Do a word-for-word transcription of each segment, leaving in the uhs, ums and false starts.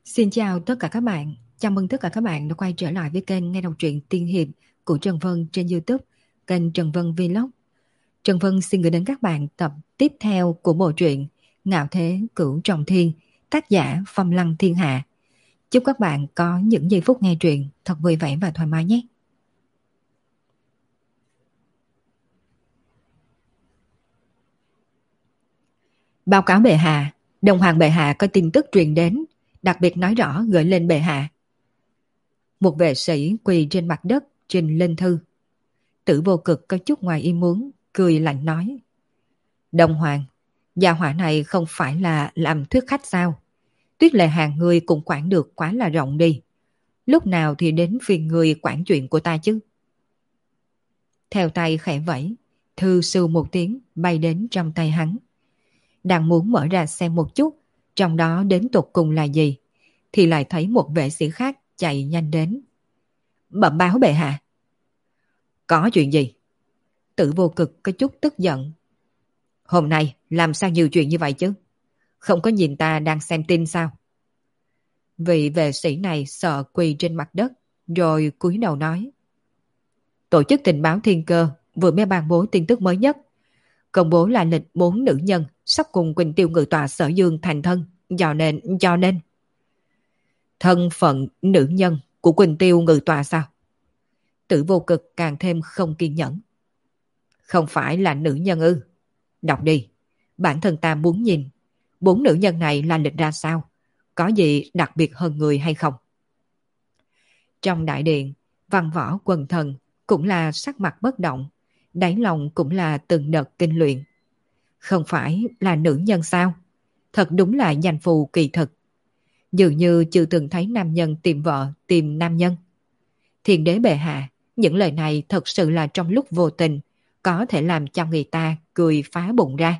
Xin chào tất cả các bạn. Chào mừng tất cả các bạn đã quay trở lại với kênh nghe đọc truyện tiên hiệp của Trần Vân trên YouTube, kênh Trần Vân Vlog. Trần Vân xin gửi đến các bạn tập tiếp theo của bộ truyện Ngạo Thế Cửu Trọng Thiên, tác giả Phong Lăng Thiên Hạ. Chúc các bạn có những giây phút nghe truyện thật vui vẻ và thoải mái nhé. Báo cáo bệ hạ, Đồng Hoàng bệ hạ có tin tức truyền đến, đặc biệt nói rõ gửi lên bệ hạ. Một vệ sĩ quỳ trên mặt đất trình lên thư. Tử Vô Cực có chút ngoài ý muốn, cười lạnh nói: Đồng Hoàng, gia hỏa này không phải là làm thuyết khách sao? Tuyết Lệ Hàng ngươi cũng quản được quá là rộng đi. Lúc nào thì đến phiền người quản chuyện của ta chứ? Theo tay khẽ vẫy, thư sưu một tiếng bay đến trong tay hắn. Đang muốn mở ra xem một chút, trong đó đến tột cùng là gì, thì lại thấy một vệ sĩ khác chạy nhanh đến. Bẩm báo bệ hạ. Có chuyện gì? Tử Vô Cực có chút tức giận. Hôm nay làm sao nhiều chuyện như vậy chứ? Không có nhìn ta đang xem tin sao? Vị vệ sĩ này sợ quỳ trên mặt đất, rồi cúi đầu nói: Tổ chức tình báo Thiên Cơ vừa mới ban bố tin tức mới nhất, công bố là lịch bốn nữ nhân sắp cùng Quỳnh Tiêu Ngự Tọa Sở Dương thành thân, cho nên cho nên thân phận nữ nhân của Quỳnh Tiêu Ngự Tọa sao? Tử Vô Cực càng thêm không kiên nhẫn. Không phải là nữ nhân ư? Đọc đi, bản thân ta muốn nhìn bốn nữ nhân này là lịch ra sao, có gì đặc biệt hơn người hay không? Trong đại điện, Văn Võ quần thần cũng là sắc mặt bất động, đáy lòng cũng là từng đợt kinh luyện. Không phải là nữ nhân sao? Thật đúng là danh phù kỳ thực. Dường như chưa từng thấy nam nhân tìm vợ tìm nam nhân. Thiên đế bệ hạ, những lời này thật sự là trong lúc vô tình có thể làm cho người ta cười phá bụng ra.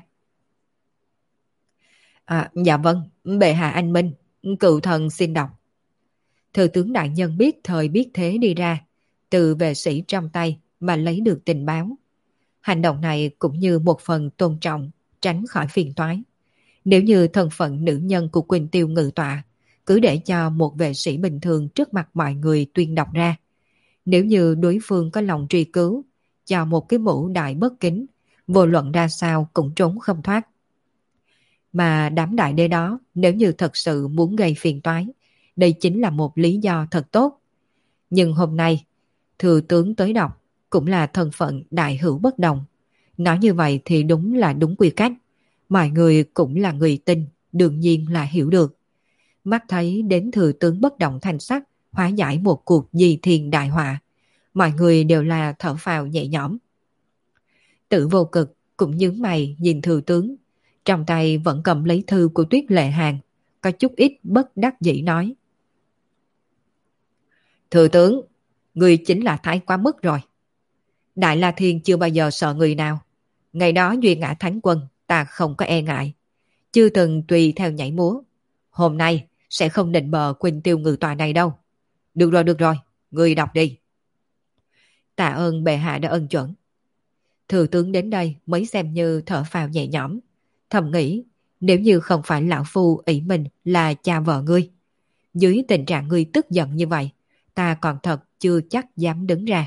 À, dạ vâng, bệ hạ anh minh, cựu thần xin đọc. Thừa tướng đại nhân biết thời biết thế đi ra, từ vệ sĩ trong tay mà lấy được tình báo. Hành động này cũng như một phần tôn trọng, tránh khỏi phiền toái. Nếu như thân phận nữ nhân của Quỳnh Tiêu Ngự Tọa, cứ để cho một vệ sĩ bình thường trước mặt mọi người tuyên đọc ra. Nếu như đối phương có lòng truy cứu, cho một cái mũ đại bất kính, vô luận ra sao cũng trốn không thoát. Mà đám đại đế đó, nếu như thật sự muốn gây phiền toái, đây chính là một lý do thật tốt. Nhưng hôm nay, thừa tướng tới đọc cũng là thân phận đại hữu bất đồng. Nói như vậy thì đúng là đúng quy cách. Mọi người cũng là người tin, đương nhiên là hiểu được. Mắt thấy đến thừa tướng bất động thanh sắc, hóa giải một cuộc di thiên đại họa. Mọi người đều là thở phào nhẹ nhõm. Tử Vô Cực cũng nhướng mày nhìn thừa tướng, trong tay vẫn cầm lấy thư của Tuyết Lệ Hàng, có chút ít bất đắc dĩ nói: Thừa tướng, người chính là thái quá mức rồi. Đại La Thiên chưa bao giờ sợ người nào. Ngày đó Duy Ngã Thánh Quân ta không có e ngại, chưa từng tùy theo nhảy múa. Hôm nay sẽ không định bờ Quỳnh Tiêu Ngự Tọa này đâu. Được rồi, được rồi, người đọc đi. Tạ ơn bệ hạ đã ân chuẩn. Thừa tướng đến đây mới xem như thở phào nhẹ nhõm, thầm nghĩ nếu như không phải lão phu ỷ mình là cha vợ ngươi, dưới tình trạng ngươi tức giận như vậy, ta còn thật chưa chắc dám đứng ra.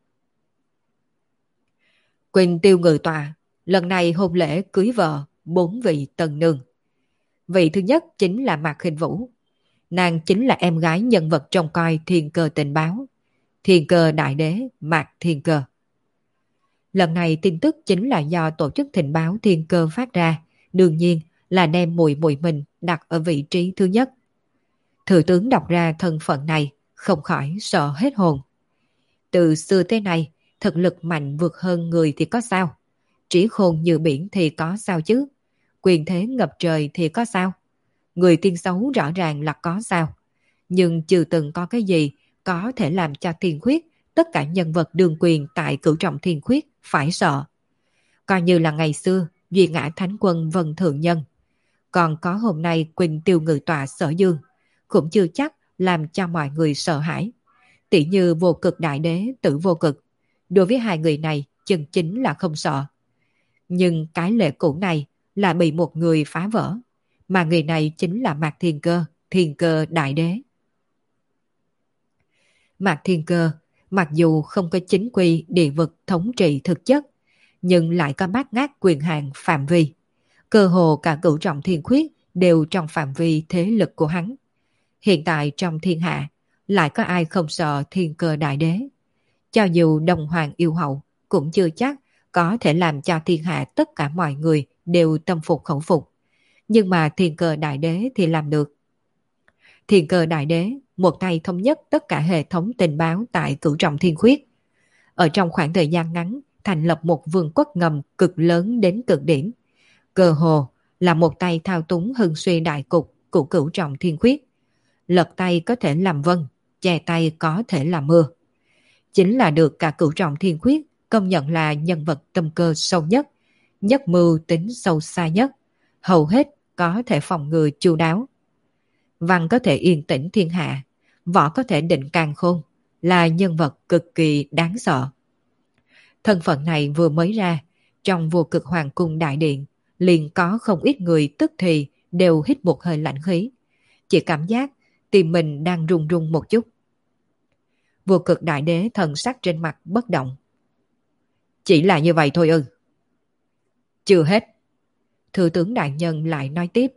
Quỳnh Tiêu Ngự Tọa lần này hôn lễ cưới vợ bốn vị tân nương. Vị thứ nhất chính là Mạc Khinh Vũ. Nàng chính là em gái nhân vật trong coi Thiên Cơ tình báo, Thiên Cơ đại đế Mạc Thiên Cơ. Lần này tin tức chính là do tổ chức tình báo Thiên Cơ phát ra, đương nhiên là đem mùi mùi mình đặt ở vị trí thứ nhất. Thừa tướng đọc ra thân phận này, không khỏi sợ hết hồn. Từ xưa tới nay, thực lực mạnh vượt hơn người thì có sao? Trí khôn như biển thì có sao chứ? Quyền thế ngập trời thì có sao? Người tiên xấu rõ ràng là có sao? Nhưng chưa từng có cái gì có thể làm cho Thiên Khuyết, tất cả nhân vật đương quyền tại Cửu Trọng Thiên Khuyết phải sợ. Coi như là ngày xưa Duy Ngã Thánh Quân Vân Thượng Nhân, còn có hôm nay Quỳnh Tiêu Ngự Tọa Sở Dương, cũng chưa chắc làm cho mọi người sợ hãi. Tỷ như Vô Cực đại đế Tử Vô Cực, đối với hai người này chân chính là không sợ. Nhưng cái lệ cũ này là bị một người phá vỡ, mà người này chính là Mạc Thiên Cơ, Thiên Cơ Đại Đế. Mạc Thiên Cơ mặc dù không có chính quy địa vực thống trị thực chất, nhưng lại có bát ngát quyền hạn phạm vi. Cơ hồ cả cửu trọng thiên khuyết đều trong phạm vi thế lực của hắn. Hiện tại trong thiên hạ, lại có ai không sợ Thiên Cơ Đại Đế? Cho dù Đông Hoàng yêu hậu, cũng chưa chắc có thể làm cho thiên hạ tất cả mọi người đều tâm phục khẩu phục. Nhưng mà Thiên Cơ Đại Đế thì làm được. Thiên Cơ Đại Đế một tay thống nhất tất cả hệ thống tình báo tại cửu trọng thiên khuyết. Ở trong khoảng thời gian ngắn, thành lập một vương quốc ngầm cực lớn đến cực điểm. Cơ hồ là một tay thao túng hưng suy đại cục của cửu trọng thiên khuyết. Lật tay có thể làm vân, chè tay có thể làm mưa. Chính là được cả cửu trọng thiên khuyết công nhận là nhân vật tâm cơ sâu nhất, nhất mưu tính sâu xa nhất, hầu hết có thể phòng ngừa chu đáo. Văn có thể yên tĩnh thiên hạ, võ có thể định càn khôn, là nhân vật cực kỳ đáng sợ. Thân phận này vừa mới ra, trong vô cực hoàng cung đại điện, liền có không ít người tức thì đều hít một hơi lạnh khí. Chỉ cảm giác tim mình đang run run một chút. Vô cực đại đế thần sắc trên mặt bất động. Chỉ là như vậy thôi ư? Chưa hết. Thừa tướng đại nhân lại nói tiếp.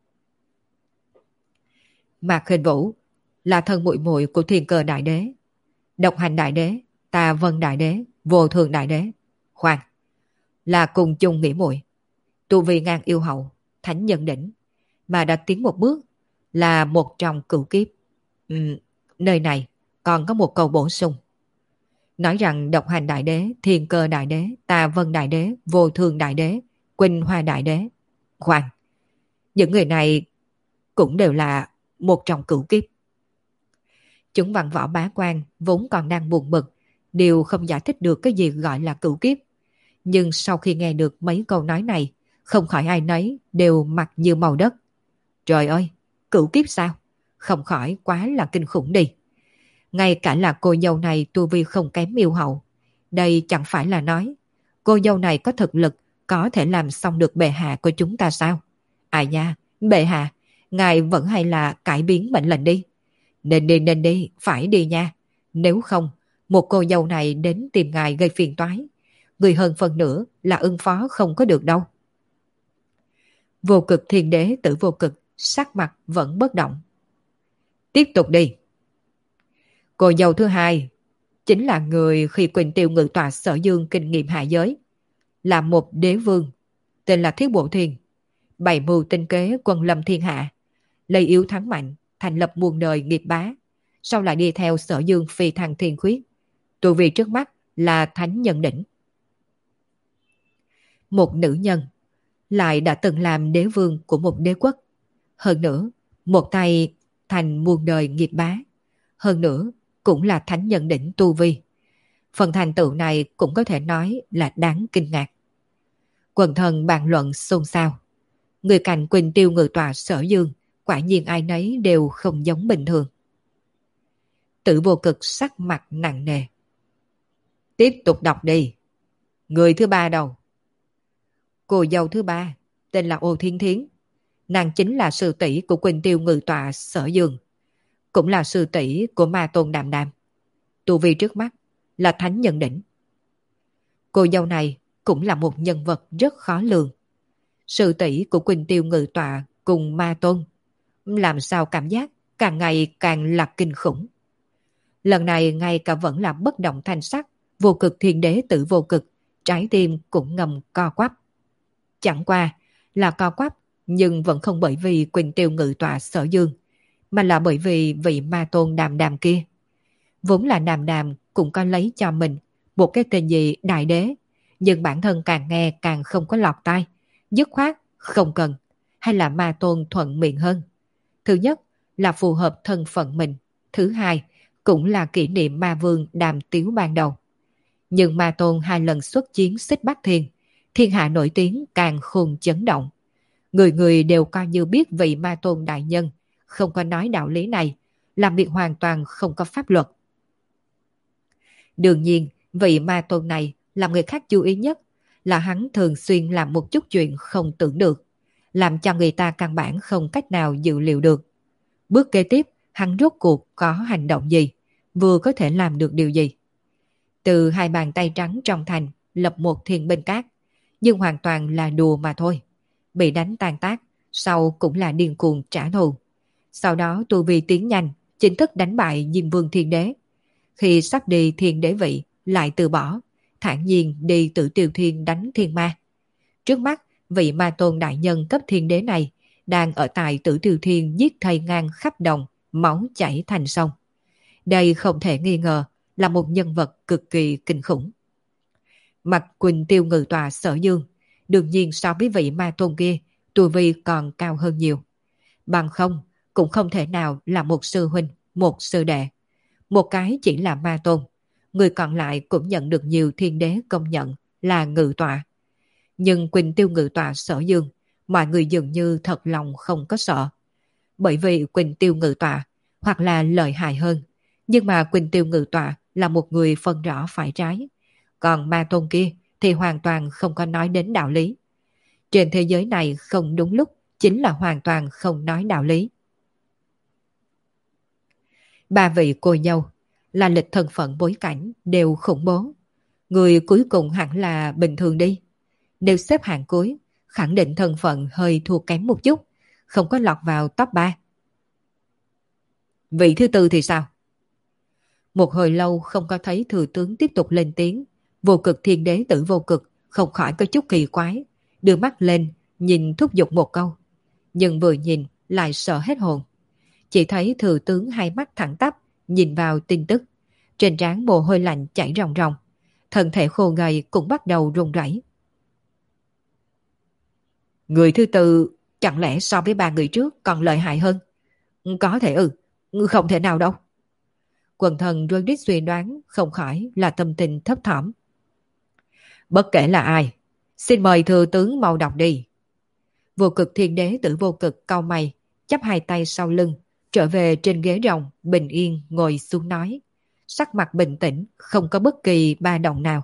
Mạc Hình Vũ là thân muội muội của Thiên Cơ Đại Đế, Độc Hành Đại Đế, Tà Vân Đại Đế, Vô Thường Đại Đế. Khoan, là cùng chung nghĩa muội, tu vi ngang yêu hậu, thánh nhân đỉnh, mà đã tiến một bước, là một trong cửu kiếp. Uhm, nơi này còn có một câu bổ sung. Nói rằng Độc Hành Đại Đế, Thiên Cơ Đại Đế, Tà Vân Đại Đế, Vô Thường Đại Đế, Quỳnh Hoa Đại Đế. Khoan, những người này cũng đều là một trong cửu kiếp. Chúng văn võ bá quan vốn còn đang buồn bực, đều không giải thích được cái gì gọi là cửu kiếp. Nhưng sau khi nghe được mấy câu nói này, không khỏi ai nấy đều mặt như màu đất. Trời ơi, cửu kiếp sao? Không khỏi quá là kinh khủng đi. Ngay cả là cô dâu này tu vi không kém yêu hậu. Đây chẳng phải là nói cô dâu này có thực lực có thể làm xong được bệ hạ của chúng ta sao? À nha, bệ hạ, ngài vẫn hay là cải biến mệnh lệnh đi. Nên đi nên đi, phải đi nha. Nếu không, một cô dâu này đến tìm ngài gây phiền toái. Người hơn phần nữa là ưng phó không có được đâu. Vô cực thiên đế tử vô cực, sắc mặt vẫn bất động. Tiếp tục đi. Cô dâu thứ hai chính là người khi Quỳnh Tiêu ngự tọa Sở Dương kinh nghiệm hạ giới, là một đế vương, tên là Thiết Bộ Thiên, bày mưu tinh kế quân lâm thiên hạ, lấy yếu thắng mạnh, thành lập muôn đời nghiệp bá, sau lại đi theo Sở Dương phi thăng thiên khuyết, tu vi trước mắt là thánh nhân đỉnh. Một nữ nhân lại đã từng làm đế vương của một đế quốc, hơn nữa một tay thành muôn đời nghiệp bá, hơn nữa cũng là thánh nhân đỉnh tu vi. Phần thành tựu này cũng có thể nói là đáng kinh ngạc. Quần thần bàn luận xôn xao. Người cạnh Quỳnh Tiêu ngự tọa Sở Dương, quả nhiên ai nấy đều không giống bình thường. Tử vô cực sắc mặt nặng nề. Tiếp tục đọc đi. Người thứ ba đâu? Cô dâu thứ ba tên là Ô Thiên Thiến. Nàng chính là sư tỷ của Quỳnh Tiêu ngự tọa Sở Dương, cũng là sư tỷ của Ma Tôn Đàm Đàm. Tu vi trước mắt là thánh nhân đỉnh. Cô dâu này cũng là một nhân vật rất khó lường. Sư tỷ của Quỳnh Tiêu ngự tọa cùng Ma Tôn, làm sao cảm giác càng ngày càng là kinh khủng. Lần này ngay cả vẫn là bất động thanh sắc, vô cực thiên đế tử vô cực, trái tim cũng ngầm co quắp. Chẳng qua là co quắp, nhưng vẫn không bởi vì Quỳnh Tiêu ngự tọa Sở Dương, mà là bởi vì vị Ma Tôn Đàm Đàm kia. Vốn là Đàm Đàm cũng có lấy cho mình một cái tên gì đại đế, nhưng bản thân càng nghe càng không có lọt tai, dứt khoát không cần, hay là Ma Tôn thuận miệng hơn. Thứ nhất là phù hợp thân phận mình, thứ hai cũng là kỷ niệm Ma Vương Đàm Tiếu ban đầu. Nhưng Ma Tôn hai lần xuất chiến Xích Bắc Thiên, thiên hạ nổi tiếng càng khôn chấn động. Người người đều coi như biết vị Ma Tôn đại nhân không có nói đạo lý này, làm việc hoàn toàn không có pháp luật. Đương nhiên, vị Ma Tôn này làm người khác chú ý nhất là hắn thường xuyên làm một chút chuyện không tưởng được, làm cho người ta căn bản không cách nào dự liệu được. Bước kế tiếp, hắn rốt cuộc có hành động gì, vừa có thể làm được điều gì. Từ hai bàn tay trắng trong thành lập một thiên binh cát, nhưng hoàn toàn là đùa mà thôi. Bị đánh tan tác, sau cũng là điên cuồng trả thù. Sau đó tu vi tiến nhanh, chính thức đánh bại Diêm Vương Thiên Đế. Khi sắp đi Thiên Đế vị, lại từ bỏ, thản nhiên đi Tử Tiêu Thiên đánh Thiên Ma. Trước mắt, vị ma tôn đại nhân cấp Thiên Đế này đang ở tại Tử Tiêu Thiên giết thây ngang khắp đồng, máu chảy thành sông. Đây không thể nghi ngờ là một nhân vật cực kỳ kinh khủng. Mặt Quỳnh Tiêu ngự tòa Sở Dương, đương nhiên so với vị ma tôn kia, tu vi còn cao hơn nhiều. Bằng không, cũng không thể nào là một sư huynh, một sư đệ. Một cái chỉ là ma tôn, người còn lại cũng nhận được nhiều thiên đế công nhận là ngự tọa. Nhưng Quỳnh Tiêu ngự tọa Sở Dương, mọi người dường như thật lòng không có sợ. Bởi vì Quỳnh Tiêu ngự tọa hoặc là lợi hại hơn, nhưng mà Quỳnh Tiêu ngự tọa là một người phân rõ phải trái. Còn ma tôn kia thì hoàn toàn không có nói đến đạo lý. Trên thế giới này không đúng lúc chính là hoàn toàn không nói đạo lý. Ba vị cô dâu là lịch thân phận bối cảnh đều khủng bố. Người cuối cùng hẳn là bình thường đi. Nếu xếp hạng cuối, khẳng định thân phận hơi thua kém một chút, không có lọt vào top ba. Vị thứ tư thì sao? Một hồi lâu không có thấy thừa tướng tiếp tục lên tiếng, Vô Cực Thiên Đế Tử Vô Cực không khỏi có chút kỳ quái, đưa mắt lên nhìn thúc giục một câu, nhưng vừa nhìn lại sợ hết hồn. Chỉ thấy thừa tướng hai mắt thẳng tắp nhìn vào tin tức, trên trán mồ hôi lạnh chảy ròng ròng, thân thể khô gầy cũng bắt đầu run rẩy. Người thứ tư chẳng lẽ so với ba người trước còn lợi hại hơn? Có thể ừ, không thể nào đâu. Quần thần Rodic suy đoán, không khỏi là tâm tình thấp thỏm. Bất kể là ai, xin mời thừa tướng mau đọc đi. Vô Cực Thiên Đế Tử Vô Cực cau mày, chắp hai tay sau lưng, trở về trên ghế rồng, bình yên ngồi xuống nói, sắc mặt bình tĩnh, không có bất kỳ ba động nào.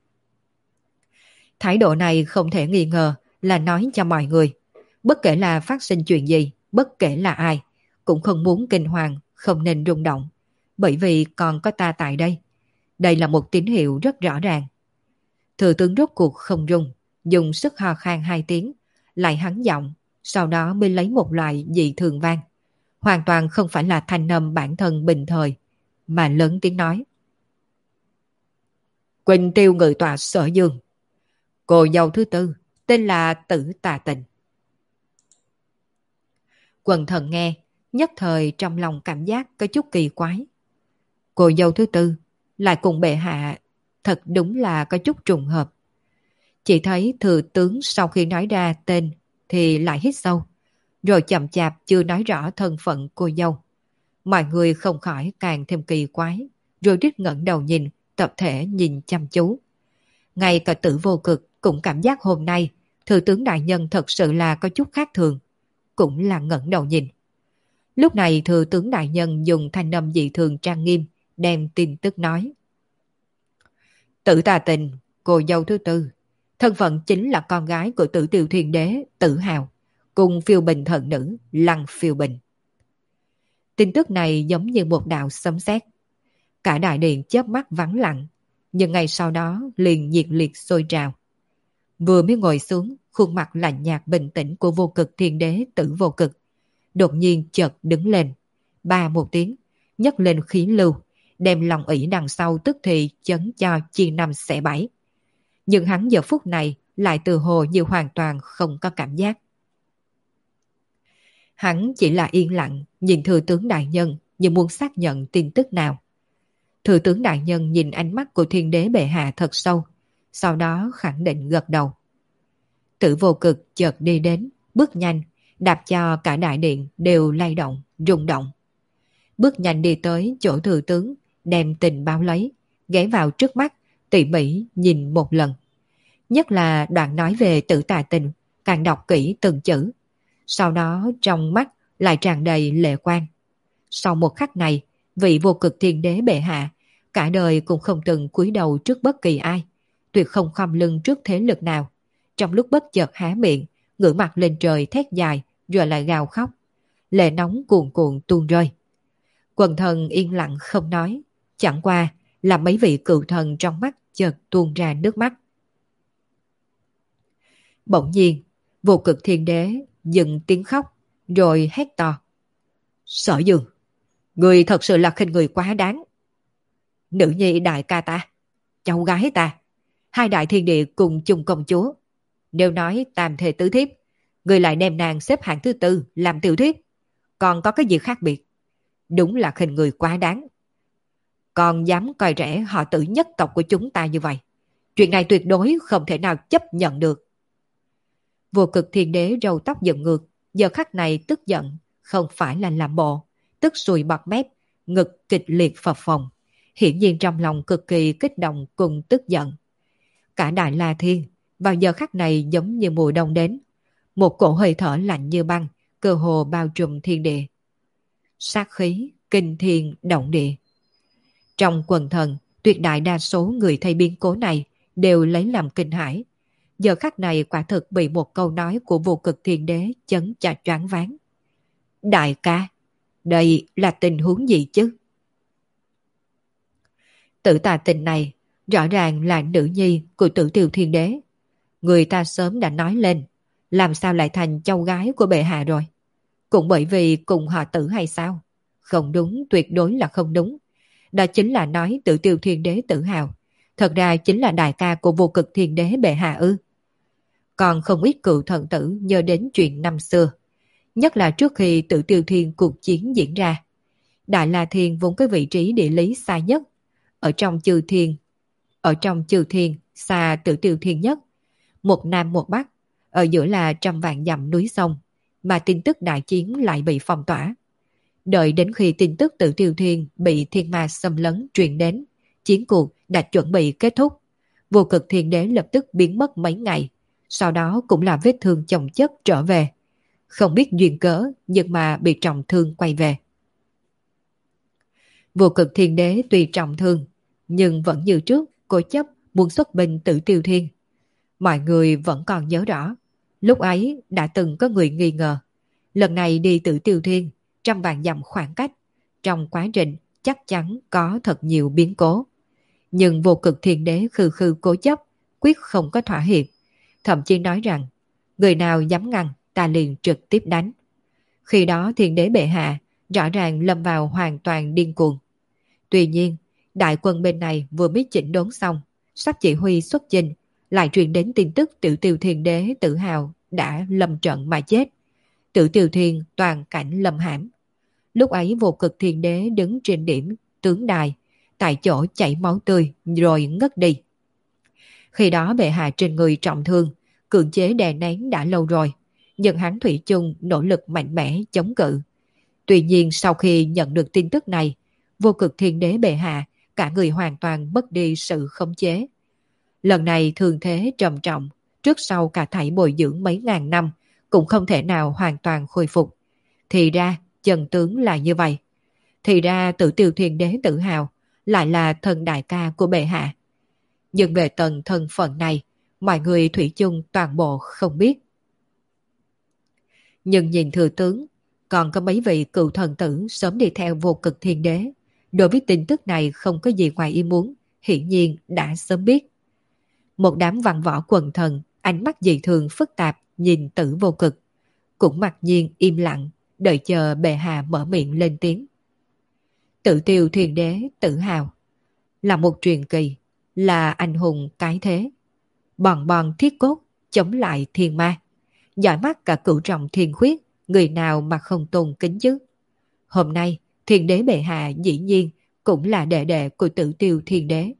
Thái độ này không thể nghi ngờ là nói cho mọi người, bất kể là phát sinh chuyện gì, bất kể là ai, cũng không muốn kinh hoàng, không nên rung động, bởi vì còn có ta tại đây. Đây là một tín hiệu rất rõ ràng. Thừa tướng rốt cuộc không rung, dùng sức ho khan hai tiếng, lại hắn giọng, sau đó mới lấy một loại dị thường vang. Hoàn toàn không phải là thanh âm bản thân bình thời, mà lớn tiếng nói. Quỳnh Tiêu ngự tọa Sở Dương. Cô dâu thứ tư, tên là Tử Tà Tình. Quần thần nghe, nhất thời trong lòng cảm giác có chút kỳ quái. Cô dâu thứ tư, lại cùng bệ hạ, thật đúng là có chút trùng hợp. Chỉ thấy thừa tướng sau khi nói ra tên thì lại hít sâu, rồi chậm chạp chưa nói rõ thân phận cô dâu. Mọi người không khỏi càng thêm kỳ quái, rồi đít ngẩng đầu nhìn, tập thể nhìn chăm chú. Ngay cả Tử Vô Cực cũng cảm giác hôm nay thừa tướng đại nhân thật sự là có chút khác thường, cũng là ngẩng đầu nhìn. Lúc này thừa tướng đại nhân dùng thanh âm dị thường trang nghiêm đem tin tức nói. Tử Tà Tình, cô dâu thứ tư, thân phận chính là con gái của Tử Tiêu Thiên Đế Tử Hào, cùng Phiêu Bình thần nữ Lăng Phiêu Bình. Tin tức này giống như một đạo sấm sét. Cả đại điện chớp mắt vắng lặng, nhưng ngay sau đó liền nhiệt liệt sôi trào. Vừa mới ngồi xuống, khuôn mặt lạnh nhạt bình tĩnh của Vô Cực Thiên Đế Tử Vô Cực đột nhiên chợt đứng lên, ba một tiếng, nhấc lên khí lưu, đem lòng ỷ đằng sau tức thì chấn cho chia năm xẻ bảy. Nhưng hắn giờ phút này lại từ hồ như hoàn toàn không có cảm giác. Hắn chỉ là yên lặng nhìn thừa tướng đại nhân như muốn xác nhận tin tức nào. Thừa tướng đại nhân nhìn ánh mắt của Thiên Đế bệ hạ thật sâu, sau đó khẳng định gật đầu. Tử Vô Cực chợt đi đến, bước nhanh, đạp cho cả đại điện đều lay động, rung động. Bước nhanh đi tới chỗ thừa tướng, đem tình báo lấy, ghé vào trước mắt, tỉ mỉ nhìn một lần. Nhất là đoạn nói về Tử Tà Tình, càng đọc kỹ từng chữ. Sau đó trong mắt lại tràn đầy lệ quan. Sau một khắc này, vị Vô Cực Thiên Đế bệ hạ, cả đời cũng không từng cúi đầu trước bất kỳ ai, tuyệt không khom lưng trước thế lực nào. Trong lúc bất chợt há miệng, ngửa mặt lên trời thét dài, rồi lại gào khóc. lệ nóng cuồn cuộn tuôn rơi. Quần thần yên lặng không nói, chẳng qua là mấy vị cựu thần trong mắt chợt tuôn ra nước mắt. Bỗng nhiên, Vô Cực Thiên Đế dừng tiếng khóc, rồi hét to. Sở Dương, người thật sự là khinh người quá đáng. Nữ nhi đại ca ta, cháu gái ta, hai đại thiên địa cùng chung công chúa. Nếu nói tam thê tứ thiếp, người lại đem nàng xếp hạng thứ tư làm tiểu thiếp, còn có cái gì khác biệt? Đúng là khinh người quá đáng. Còn dám coi rẻ họ Tử nhất tộc của chúng ta như vậy. Chuyện này tuyệt đối không thể nào chấp nhận được. Vô Cực Thiên Đế râu tóc dựng ngược, giờ khắc này tức giận, không phải là làm bộ, tức sùi bọt mép, ngực kịch liệt phập phồng, hiển nhiên trong lòng cực kỳ kích động cùng tức giận. Cả Đại La Thiên vào giờ khắc này giống như mùa đông đến, một cổ hơi thở lạnh như băng, cơ hồ bao trùm thiên địa. Sát khí, kinh thiên, động địa. Trong quần thần, tuyệt đại đa số người thấy biến cố này đều lấy làm kinh hãi. Giờ khắc này quả thực bị một câu nói của Vô Cực Thiên Đế chấn cho choáng váng. Đại ca, đây là tình huống gì chứ? Tử Tà Tình này rõ ràng là nữ nhi của Tử Tiêu Thiên Đế. Người ta sớm đã nói lên, làm sao lại thành cháu gái của bệ hạ rồi? Cũng bởi vì cùng họ Tử hay sao? Không đúng, tuyệt đối là không đúng. Đó chính là nói Tử Tiêu Thiên Đế tự hào, thật ra chính là đại ca của Vô Cực Thiên Đế bệ hạ ư? Còn không ít cựu thần tử nhớ đến chuyện năm xưa, nhất là trước khi Tử Tiêu Thiên cuộc chiến diễn ra. Đại La Thiên vốn cái vị trí địa lý xa nhất, ở trong chư thiên, ở trong chư thiên xa Tử Tiêu Thiên nhất, một nam một bắc, ở giữa là trăm vạn dặm núi sông, mà tin tức đại chiến lại bị phong tỏa. Đợi đến khi tin tức Tử Tiêu Thiên bị thiên ma xâm lấn truyền đến, chiến cuộc đã chuẩn bị kết thúc. Vô Cực Thiên Đế lập tức biến mất mấy ngày, sau đó cũng là vết thương chồng chất trở về. Không biết duyên cớ, nhưng mà bị trọng thương quay về. Vô Cực Thiên Đế tuy trọng thương, nhưng vẫn như trước cố chấp muốn xuất binh Tử Tiêu Thiên. Mọi người vẫn còn nhớ rõ, lúc ấy đã từng có người nghi ngờ, lần này đi Tử Tiêu Thiên, trăm vạn dặm khoảng cách, trong quá trình chắc chắn có thật nhiều biến cố. Nhưng Vô Cực Thiên Đế khư khư cố chấp, quyết không có thỏa hiệp, thậm chí nói rằng, người nào dám ngăn, ta liền trực tiếp đánh. Khi đó Thiên Đế bệ hạ rõ ràng lâm vào hoàn toàn điên cuồng. Tuy nhiên, đại quân bên này vừa mới chỉnh đốn xong, sắp chỉ huy xuất chinh, lại truyền đến tin tức Tử Tiêu Thiên Đế tự hào đã lâm trận mà chết. Tử Tiêu Thiên toàn cảnh lâm hãm. Lúc ấy Vô Cực Thiên Đế đứng trên điểm tướng đài, tại chỗ chảy máu tươi rồi ngất đi. Khi đó bệ hạ trên người trọng thương, cưỡng chế đè nén đã lâu rồi, nhưng hắn thủy chung nỗ lực mạnh mẽ chống cự. Tuy nhiên sau khi nhận được tin tức này, Vô Cực Thiên Đế bệ hạ cả người hoàn toàn mất đi sự khống chế. Lần này thương thế trầm trọng, trước sau cả thảy bồi dưỡng mấy ngàn năm cũng không thể nào hoàn toàn khôi phục. Thì ra chân tướng là như vậy. Thì ra Tử Tiêu Thiên Đế tự hào lại là thần đại ca của bệ hạ. Nhưng về tầng thân phận này, mọi người thủy chung toàn bộ không biết. Nhưng nhìn thừa tướng, còn có mấy vị cựu thần tử sớm đi theo Vô Cực Thiên Đế. Đối với tin tức này không có gì ngoài ý muốn, hiển nhiên đã sớm biết. Một đám văn võ quần thần, ánh mắt dị thường phức tạp nhìn Tử Vô Cực, cũng mặc nhiên im lặng, đợi chờ bệ hạ mở miệng lên tiếng. Tử Tiêu Thiên Đế tự hào, là một truyền kỳ, là anh hùng cái thế. Bòn bòn thiết cốt, chống lại thiên ma. Giỏi mắt cả cửu trọng thiên khuyết, người nào mà không tôn kính chứ. Hôm nay, Thiên Đế bệ hạ dĩ nhiên cũng là đệ đệ của Tử Tiêu Thiên Đế.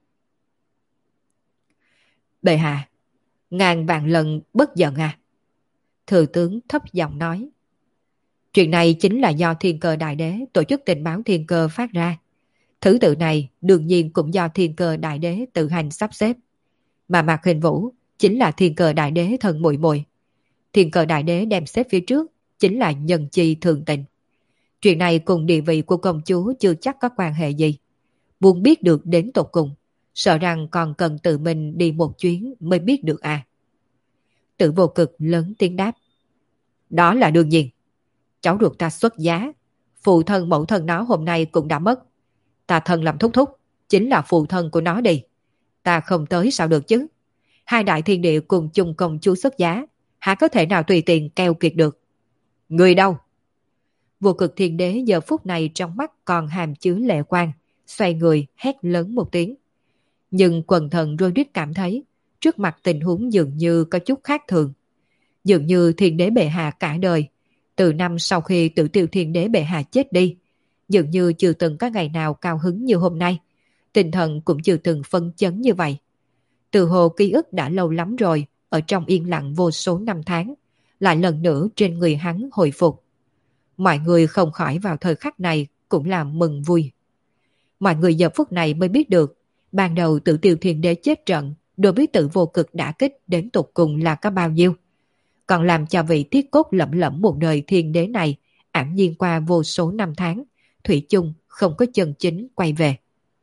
Bệ hạ, ngàn vạn lần bất giận à? Thừa tướng thấp giọng nói. Chuyện này chính là do Thiên Cơ Đại Đế tổ chức tình báo Thiên Cơ phát ra. Thứ tự này đương nhiên cũng do Thiên Cơ Đại Đế tự hành sắp xếp. Mà Mạc Hình Vũ chính là Thiên Cơ Đại Đế thân muội muội. Thiên Cơ Đại Đế đem xếp phía trước chính là nhân chi thường tình. Chuyện này cùng địa vị của công chúa chưa chắc có quan hệ gì. Muốn biết được đến tột cùng, sợ rằng còn cần tự mình đi một chuyến mới biết được à. Tử Vô Cực lớn tiếng đáp. Đó là đương nhiên. cháu ruột ta xuất giá, phụ thân mẫu thân nó hôm nay cũng đã mất. Ta thân làm thúc thúc, chính là phụ thân của nó đi. Ta không tới sao được chứ? Hai đại thiên địa cùng chung công chúa xuất giá, há có thể nào tùy tiện keo kiệt được? Người đâu? Vô Cực Thiên Đế giờ phút này trong mắt còn hàm chứa lệ quang, xoay người hét lớn một tiếng. Nhưng quần thần Rhodes cảm thấy trước mặt tình huống dường như có chút khác thường. Dường như Thiên Đế bệ hạ cả đời, từ năm sau khi Tử Tiêu Thiên Đế bệ hạ chết đi, dường như chưa từng có ngày nào cao hứng như hôm nay, tinh thần cũng chưa từng phân chấn như vậy. Từ hồ ký ức đã lâu lắm rồi, ở trong yên lặng vô số năm tháng, lại lần nữa trên người hắn hồi phục. Mọi người không khỏi vào thời khắc này cũng là mừng vui. Mọi người giờ phút này mới biết được, ban đầu Tử Tiêu Thiên Đế chết trận, đối với Tử Vô Cực đả kích đến tột cùng là có bao nhiêu. Còn làm cho vị thiết cốt lẫm lẫm một đời thiên đế này ảm nhiên qua vô số năm tháng, thủy chung không có chân chính quay về.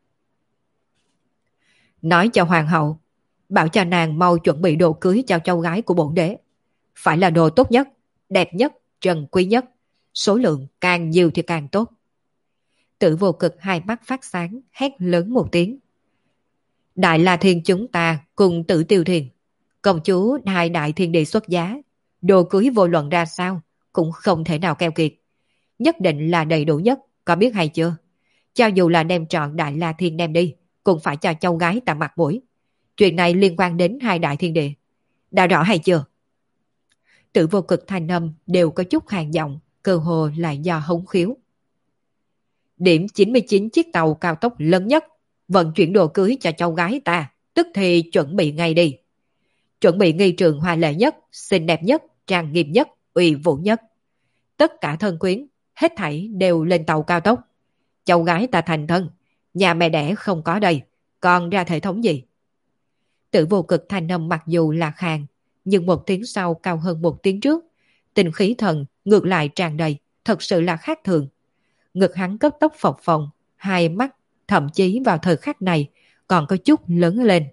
Nói cho hoàng hậu, bảo cho nàng mau chuẩn bị đồ cưới cho cháu gái của bổn đế. Phải là đồ tốt nhất, đẹp nhất, trân quý nhất, số lượng càng nhiều thì càng tốt. Tử Vô Cực hai mắt phát sáng, hét lớn một tiếng. Đại La Thiên chúng ta cùng Tử Tiêu Thiên, công chúa hai đại thiên địa xuất giá, đồ cưới vô luận ra sao cũng không thể nào keo kiệt. Nhất định là đầy đủ nhất, có biết hay chưa? Cho dù là đem trọn Đại La Thiên đem đi, cũng phải cho cháu gái ta mặt mũi. Chuyện này liên quan đến hai đại thiên địa. Đã rõ hay chưa? Tử Vô Cực thanh âm đều có chút hàng giọng, cơ hồ là do hống khiếu. Điểm chín mươi chín chiếc tàu cao tốc lớn nhất, vận chuyển đồ cưới cho cháu gái ta, tức thì chuẩn bị ngay đi. Chuẩn bị nghi trường hoa lệ nhất, xinh đẹp nhất, trang nghiêm nhất, uy vũ nhất. Tất cả thân quyến, hết thảy đều lên tàu cao tốc. Cháu gái ta thành thân, nhà mẹ đẻ không có đây, còn ra thể thống gì? Tử Vô Cực thanh âm mặc dù là khàn, nhưng một tiếng sau cao hơn một tiếng trước, tình khí thần ngược lại tràn đầy, thật sự là khác thường. Ngực hắn cấp tốc phập phồng, hai mắt thậm chí vào thời khắc này còn có chút lớn lên.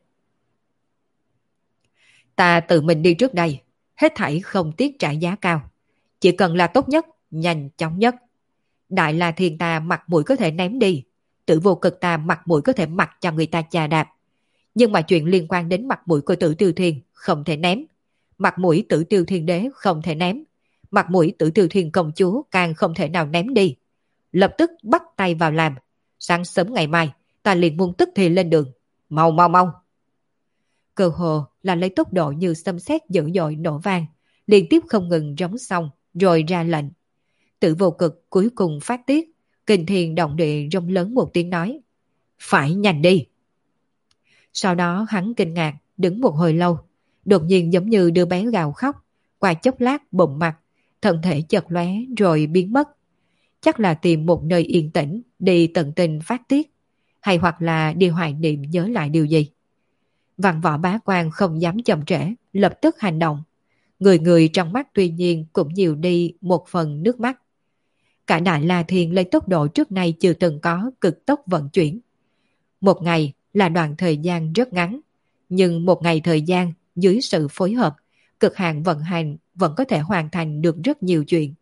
Ta tự mình đi trước đây, hết thảy không tiếc trả giá cao, chỉ cần là tốt nhất, nhanh chóng nhất. Đại La Thiên ta mặt mũi có thể ném đi, Tử Vô Cực ta mặt mũi có thể mặc cho người ta chà đạp, nhưng mà chuyện liên quan đến mặt mũi của Tử Tiêu Thiên không thể ném, mặt mũi Tử Tiêu Thiên Đế không thể ném, mặt mũi Tử Tiêu Thiên công chúa càng không thể nào ném đi. Lập tức bắt tay vào làm, sáng sớm ngày mai ta liền muốn tức thì lên đường, mau mau mau. Cơ hồ là lấy tốc độ như xâm xét dữ dội nổ vang, liên tiếp không ngừng rống xong rồi ra lệnh. Tử Vô Cực cuối cùng phát tiết, kinh thiên động địa rống lớn một tiếng nói, phải nhanh đi. Sau đó hắn kinh ngạc đứng một hồi lâu, đột nhiên giống như đứa bé gào khóc, qua chốc lát bụng mặt, thân thể chợt lóe rồi biến mất. Chắc là tìm một nơi yên tĩnh đi tận tình phát tiết, hay hoặc là đi hoài niệm nhớ lại điều gì. Văn Võ Bá Quan không dám chậm trễ, lập tức hành động. Người người trong mắt tuy nhiên cũng nhiều đi một phần nước mắt. Cả Đại La Thiên lấy tốc độ trước nay chưa từng có cực tốc vận chuyển. Một ngày là đoạn thời gian rất ngắn, nhưng một ngày thời gian dưới sự phối hợp, cực hạn vận hành vẫn có thể hoàn thành được rất nhiều chuyện.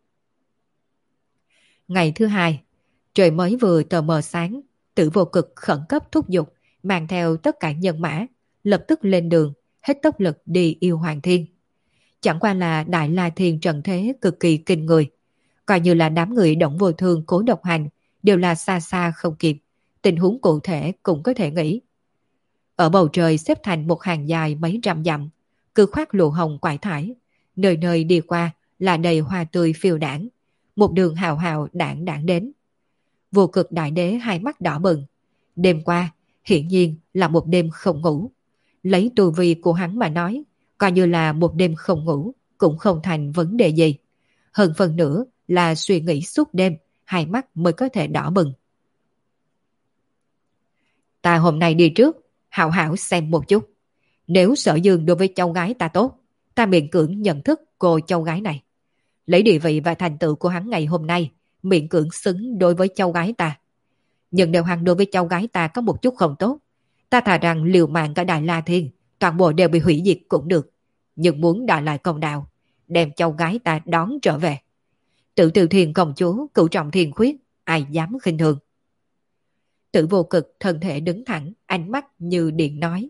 Ngày thứ hai, trời mới vừa tờ mờ sáng, Tử Vô Cực khẩn cấp thúc giục, mang theo tất cả nhân mã, lập tức lên đường, hết tốc lực đi yêu Hoàng Thiên. Chẳng qua là Đại La Thiên trần thế cực kỳ kinh người, coi như là đám người Động Vô Thương Cố Độc Hành đều là xa xa không kịp, tình huống cụ thể cũng có thể nghĩ. Ở bầu trời xếp thành một hàng dài mấy trăm dặm, cứ khoác lụa hồng quải thải, nơi nơi đi qua là đầy hoa tươi phiêu đảng, một đường hào hào đảng đảng đến. Vô Cực Đại Đế hai mắt đỏ bừng, đêm qua hiển nhiên là một đêm không ngủ. Lấy tu vi của hắn mà nói, coi như là một đêm không ngủ cũng không thành vấn đề gì. Hơn phần nữa là suy nghĩ suốt đêm, hai mắt mới có thể đỏ bừng. Ta hôm nay đi trước, hảo hảo xem một chút. Nếu Sở Dương đối với cháu gái ta tốt, ta miễn cưỡng nhận thức cô cháu gái này. Lấy địa vị và thành tựu của hắn ngày hôm nay, miễn cưỡng xứng đối với cháu gái ta. Nhưng nếu hắn đối với cháu gái ta có một chút không tốt, ta thà rằng liều mạng cả Đại La Thiên, toàn bộ đều bị hủy diệt cũng được. Nhưng muốn đòi lại công đạo, đem cháu gái ta đón trở về. Tự Từ Thiền công chúa, cửu trọng thiên khuyết, ai dám khinh thường. Tử Vô Cực thân thể đứng thẳng, ánh mắt như điện nói.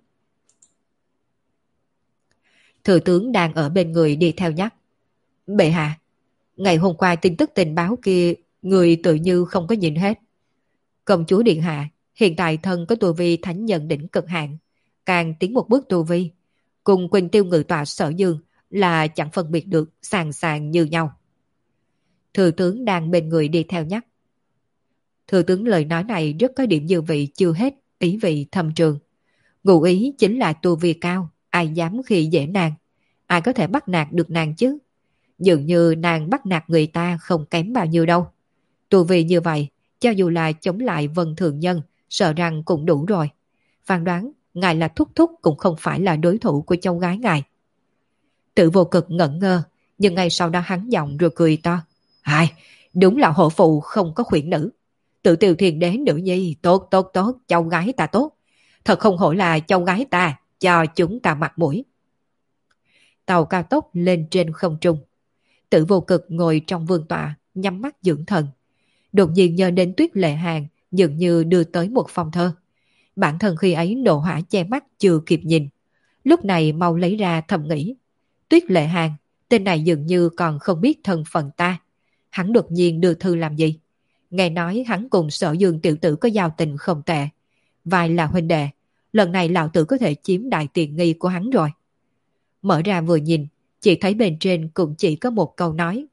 Thừa tướng đang ở bên người đi theo nhắc. Bệ hạ, ngày hôm qua tin tức tình báo kia, người tự như không có nhìn hết. Công chúa điện hạ, hiện tại thân có tu vi thánh nhân đỉnh cực hạn, càng tiến một bước tu vi, cùng Quỳnh Tiêu Ngự Tọa Sở Dương là chẳng phân biệt được, sàng sàng như nhau. Thừa tướng đang bên người đi theo nhắc. Thừa tướng lời nói này rất có điểm dư vị chưa hết, ý vị thâm trường. Ngụ ý chính là tu vi cao, ai dám khi dễ nàng, ai có thể bắt nạt được nàng chứ. Dường như nàng bắt nạt người ta không kém bao nhiêu đâu. Tu vi như vậy, cho dù là chống lại Vân Thường Nhân, sợ rằng cũng đủ rồi. Phán đoán, ngài là thúc thúc cũng không phải là đối thủ của cháu gái ngài. Tự Vô Cực ngẩn ngơ, nhưng ngay sau đó hắn giọng rồi cười to. Ai, đúng là hộ phụ không có khuyển nữ. Tự Tiều Thiền Đế nữ nhi, tốt tốt tốt, cháu gái ta tốt. Thật không hổ là cháu gái ta, cho chúng ta mặt mũi. Tàu cao tốc lên trên không trung. Tự Vô Cực ngồi trong vương tọa, nhắm mắt dưỡng thần. Đột nhiên nhớ đến Tuyết Lệ Hàn, dường như đưa tới một phong thơ. Bản thân khi ấy nộ hỏa che mắt chưa kịp nhìn. Lúc này mau lấy ra thầm nghĩ. Tuyết Lệ Hàn, tên này dường như còn không biết thân phận ta. Hắn đột nhiên đưa thư làm gì? Nghe nói hắn cùng Sở Dương tiểu tử có giao tình không tệ. Vài là huynh đệ, lần này lão tử có thể chiếm đại tiện nghi của hắn rồi. Mở ra vừa nhìn, chỉ thấy bên trên cũng chỉ có một câu nói.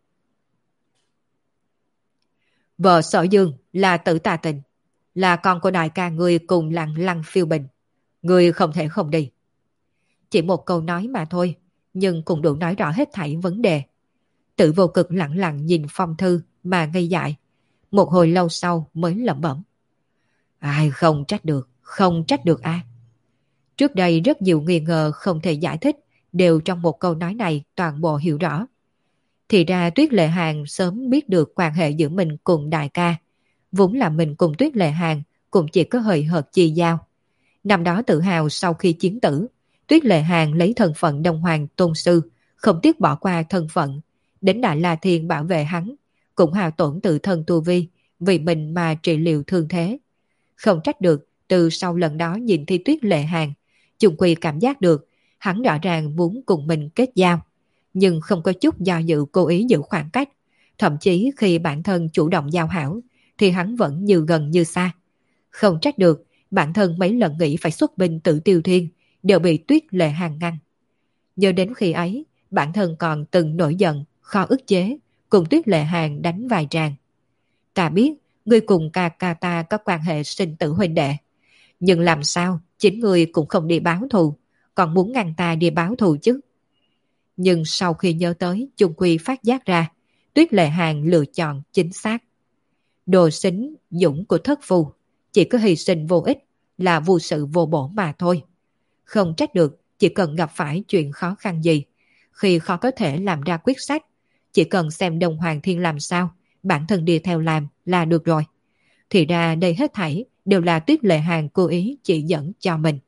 Vợ Sở Dương là Tử Tà Tình, là con của đại ca ngươi cùng lặng Lăng Phiêu Bình. Ngươi không thể không đi. Chỉ một câu nói mà thôi, nhưng cũng đủ nói rõ hết thảy vấn đề. Tự Vô Cực lặng lặng nhìn phong thư mà ngây dại. Một hồi lâu sau mới lẩm bẩm. Ai không trách được, không trách được a. À. Trước đây rất nhiều nghi ngờ không thể giải thích, đều trong một câu nói này toàn bộ hiểu rõ. Thì ra Tuyết Lệ Hàn sớm biết được quan hệ giữa mình cùng đại ca. Vốn là mình cùng Tuyết Lệ Hàn cũng chỉ có hời hợt chi giao. Năm đó tự hào sau khi chiến tử, Tuyết Lệ Hàn lấy thân phận Đông Hoàng tôn sư, không tiếc bỏ qua thân phận, đến Đại La Thiên bảo vệ hắn, cũng hao tổn tự thân tu vi, vì mình mà trị liệu thương thế. Không trách được, từ sau lần đó nhìn thi Tuyết Lệ Hàn, chung quy cảm giác được, hắn rõ ràng muốn cùng mình kết giao, nhưng không có chút do dự cố ý giữ khoảng cách. Thậm chí khi bản thân chủ động giao hảo, thì hắn vẫn như gần như xa. Không trách được, bản thân mấy lần nghĩ phải xuất binh tự tiêu thiên, đều bị Tuyết Lệ Hàn ngăn. Nhớ đến khi ấy, bản thân còn từng nổi giận, khó ức chế, cùng Tuyết Lệ Hàn đánh vài tràng. Ta biết, ngươi cùng ca ca ta có quan hệ sinh tử huynh đệ. Nhưng làm sao, chính ngươi cũng không đi báo thù, còn muốn ngăn ta đi báo thù chứ. Nhưng sau khi nhớ tới, chung quy phát giác ra, Tuyết Lệ Hàn lựa chọn chính xác. Đồ xính dũng của thất phù, chỉ có hy sinh vô ích, là vô sự vô bổ mà thôi. Không trách được, chỉ cần gặp phải chuyện khó khăn gì, khi khó có thể làm ra quyết sách, chỉ cần xem Đông Hoàng Thiên làm sao, bản thân đi theo làm là được rồi. Thì ra đây hết thảy đều là Tuyết Lệ Hàn cố ý chỉ dẫn cho mình.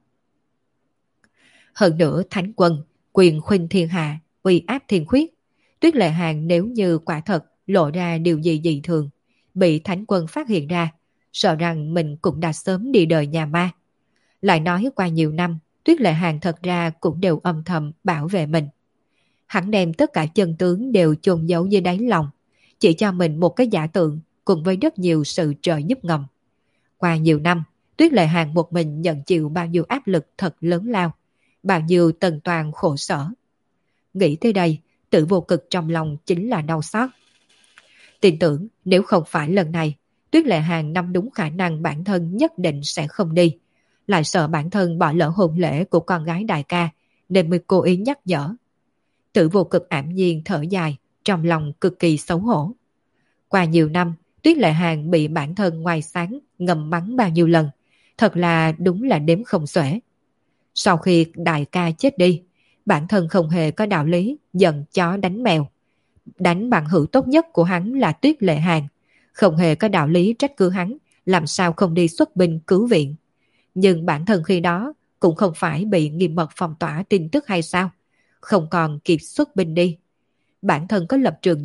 Hơn nữa Thánh Quân, quyền khuynh thiên hạ, uy áp thiên khuyết. Tuyết Lệ Hàn nếu như quả thật lộ ra điều gì dị thường, bị Thánh Quân phát hiện ra, sợ rằng mình cũng đã sớm đi đời nhà ma. Lại nói qua nhiều năm, Tuyết Lệ Hàn thật ra cũng đều âm thầm bảo vệ mình. Hắn đem tất cả chân tướng đều chôn giấu dưới đáy lòng, chỉ cho mình một cái giả tượng cùng với rất nhiều sự trợ giúp ngầm. Qua nhiều năm, Tuyết Lệ Hàn một mình nhận chịu bao nhiêu áp lực thật lớn lao, bao nhiêu tần toàn khổ sở. Nghĩ tới đây, Tự Vô Cực trong lòng chính là đau xót. Tin tưởng nếu không phải lần này, Tuyết Lệ Hàn nắm đúng khả năng bản thân nhất định sẽ không đi. Lại sợ bản thân bỏ lỡ hôn lễ của con gái đại ca, nên mới cố ý nhắc nhở. Tự Vô Cực ảm nhiên thở dài, trong lòng cực kỳ xấu hổ. Qua nhiều năm, Tuyết Lệ Hàn bị bản thân ngoài sáng ngầm mắng bao nhiêu lần, thật là đúng là đếm không xuể. Sau khi đại ca chết đi, bản thân không hề có đạo lý giận chó đánh mèo. Đánh bằng hữu tốt nhất của hắn là Tuyết Lệ Hàn, không hề có đạo lý trách cứ hắn làm sao không đi xuất binh cứu viện. Nhưng bản thân khi đó cũng không phải bị nghiêm mật phong tỏa tin tức hay sao, không còn kịp xuất binh đi. Bản thân có lập trường gì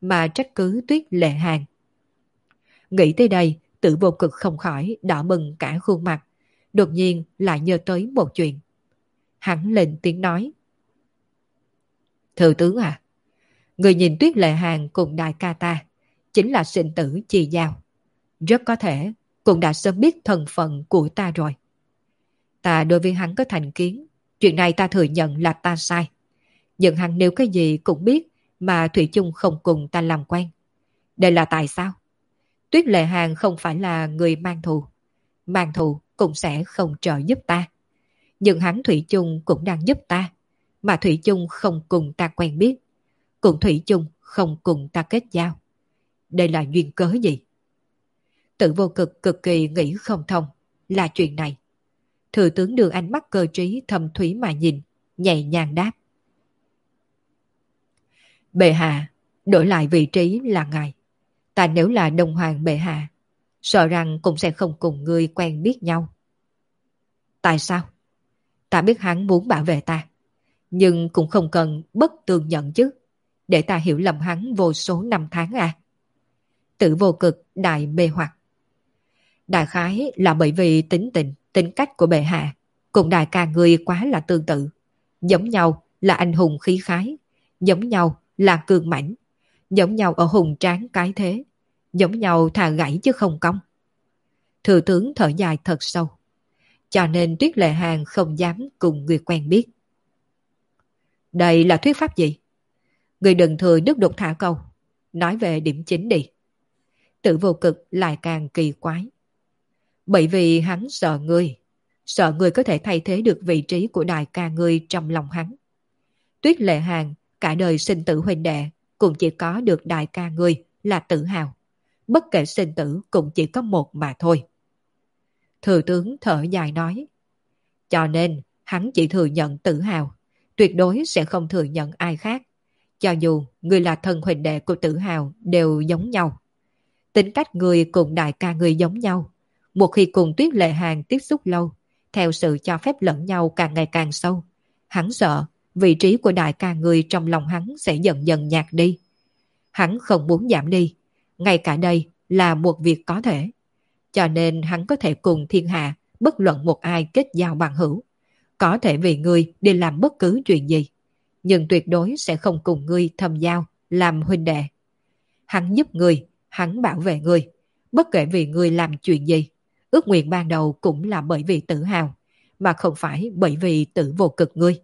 mà trách cứ Tuyết Lệ Hàng. Nghĩ tới đây, Tử Vô Cực không khỏi đỏ bừng cả khuôn mặt, đột nhiên lại nhớ tới một chuyện. Hắn lên tiếng nói. Thừa tướng à, người nhìn Tuyết Lệ Hàng cùng đại ca ta, chính là sinh tử chi giao. Rất có thể cũng đã sớm biết thân phận của ta rồi. Ta đối với hắn có thành kiến, chuyện này ta thừa nhận là ta sai. Nhưng hắn nếu cái gì cũng biết mà thủy chung không cùng ta làm quen. Đây là tại sao? Tuyết Lệ Hàng không phải là người mang thù. Mang thù cũng sẽ không trợ giúp ta. Nhưng hắn thủy chung cũng đang giúp ta. Mà thủy chung không cùng ta quen biết. Cũng thủy chung không cùng ta kết giao. Đây là duyên cớ gì? Tử Vô Cực cực kỳ nghĩ không thông là chuyện này. Thừa tướng đưa ánh mắt cơ trí thâm thúy mà nhìn, nhẹ nhàng đáp. Bệ hạ, đổi lại vị trí là ngài. Ta nếu là Đông Hoàng bệ hạ, sợ rằng cũng sẽ không cùng ngươi quen biết nhau. Tại sao? Ta biết hắn muốn bảo vệ ta, nhưng cũng không cần bất tường nhận chứ, để ta hiểu lầm hắn vô số năm tháng à. Tử Vô Cực đại mê hoặc. Đại khái là bởi vì tính tình, tính cách của bệ hạ cùng đại ca ngươi quá là tương tự. Giống nhau là anh hùng khí khái, giống nhau là cường mãnh, giống nhau ở hùng tráng cái thế, giống nhau thà gãy chứ không cong. Thừa tướng thở dài thật sâu, cho nên Tuyết Lệ Hàng không dám cùng người quen biết. Đây là thuyết pháp gì? Người đừng thừa nước đục thả câu, nói về điểm chính đi. Tử Vô Cực lại càng kỳ quái. Bởi vì hắn sợ ngươi, sợ ngươi có thể thay thế được vị trí của đại ca ngươi trong lòng hắn. Tuyết Lệ Hàng cả đời sinh tử huynh đệ cũng chỉ có được đại ca ngươi là tự hào. Bất kể sinh tử cũng chỉ có một mà thôi. Thừa tướng thở dài nói. Cho nên hắn chỉ thừa nhận tự hào, tuyệt đối sẽ không thừa nhận ai khác. Cho dù ngươi là thân huynh đệ của tự hào đều giống nhau. Tính cách ngươi cùng đại ca ngươi giống nhau. Một khi cùng Tuyết Lệ Hàng tiếp xúc lâu, theo sự cho phép lẫn nhau càng ngày càng sâu, hắn sợ vị trí của đại ca người trong lòng hắn sẽ dần dần nhạt đi. Hắn không muốn giảm đi, ngay cả đây là một việc có thể. Cho nên hắn có thể cùng thiên hạ bất luận một ai kết giao bằng hữu, có thể vì ngươi đi làm bất cứ chuyện gì, nhưng tuyệt đối sẽ không cùng ngươi thâm giao, làm huynh đệ. Hắn giúp ngươi, hắn bảo vệ ngươi, bất kể vì ngươi làm chuyện gì. Ước nguyện ban đầu cũng là bởi vì tự hào, mà không phải bởi vì Tử Vô Cực ngươi.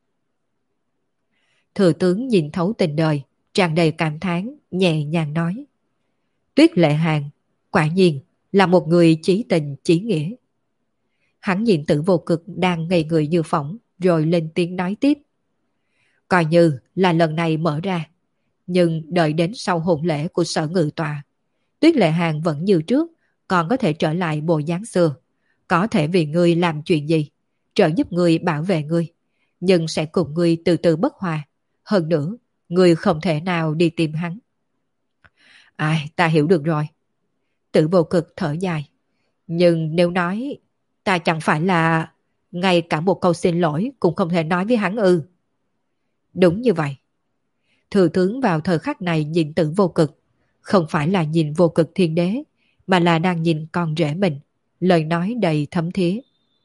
Thừa tướng nhìn thấu tình đời, tràn đầy cảm thán, nhẹ nhàng nói. Tuyết Lệ Hàng, quả nhiên là một người chí tình chí nghĩa. Hắn nhìn Tử Vô Cực đang ngây người như phỏng, rồi lên tiếng nói tiếp. Coi như là lần này mở ra, nhưng đợi đến sau hôn lễ của Sở Ngự Tòa, Tuyết Lệ Hàng vẫn như trước, còn có thể trở lại bộ dáng xưa, có thể vì ngươi làm chuyện gì, trợ giúp ngươi bảo vệ ngươi, nhưng sẽ cùng ngươi từ từ bất hòa. Hơn nữa, ngươi không thể nào đi tìm hắn. Ai, ta hiểu được rồi. Tử Vô Cực thở dài. Nhưng nếu nói, ta chẳng phải là ngay cả một câu xin lỗi cũng không thể nói với hắn ư? Đúng như vậy. Thừa tướng vào thời khắc này nhìn Tử Vô Cực, không phải là nhìn Vô Cực Thiên Đế, mà là đang nhìn con rể mình, lời nói đầy thấm thía.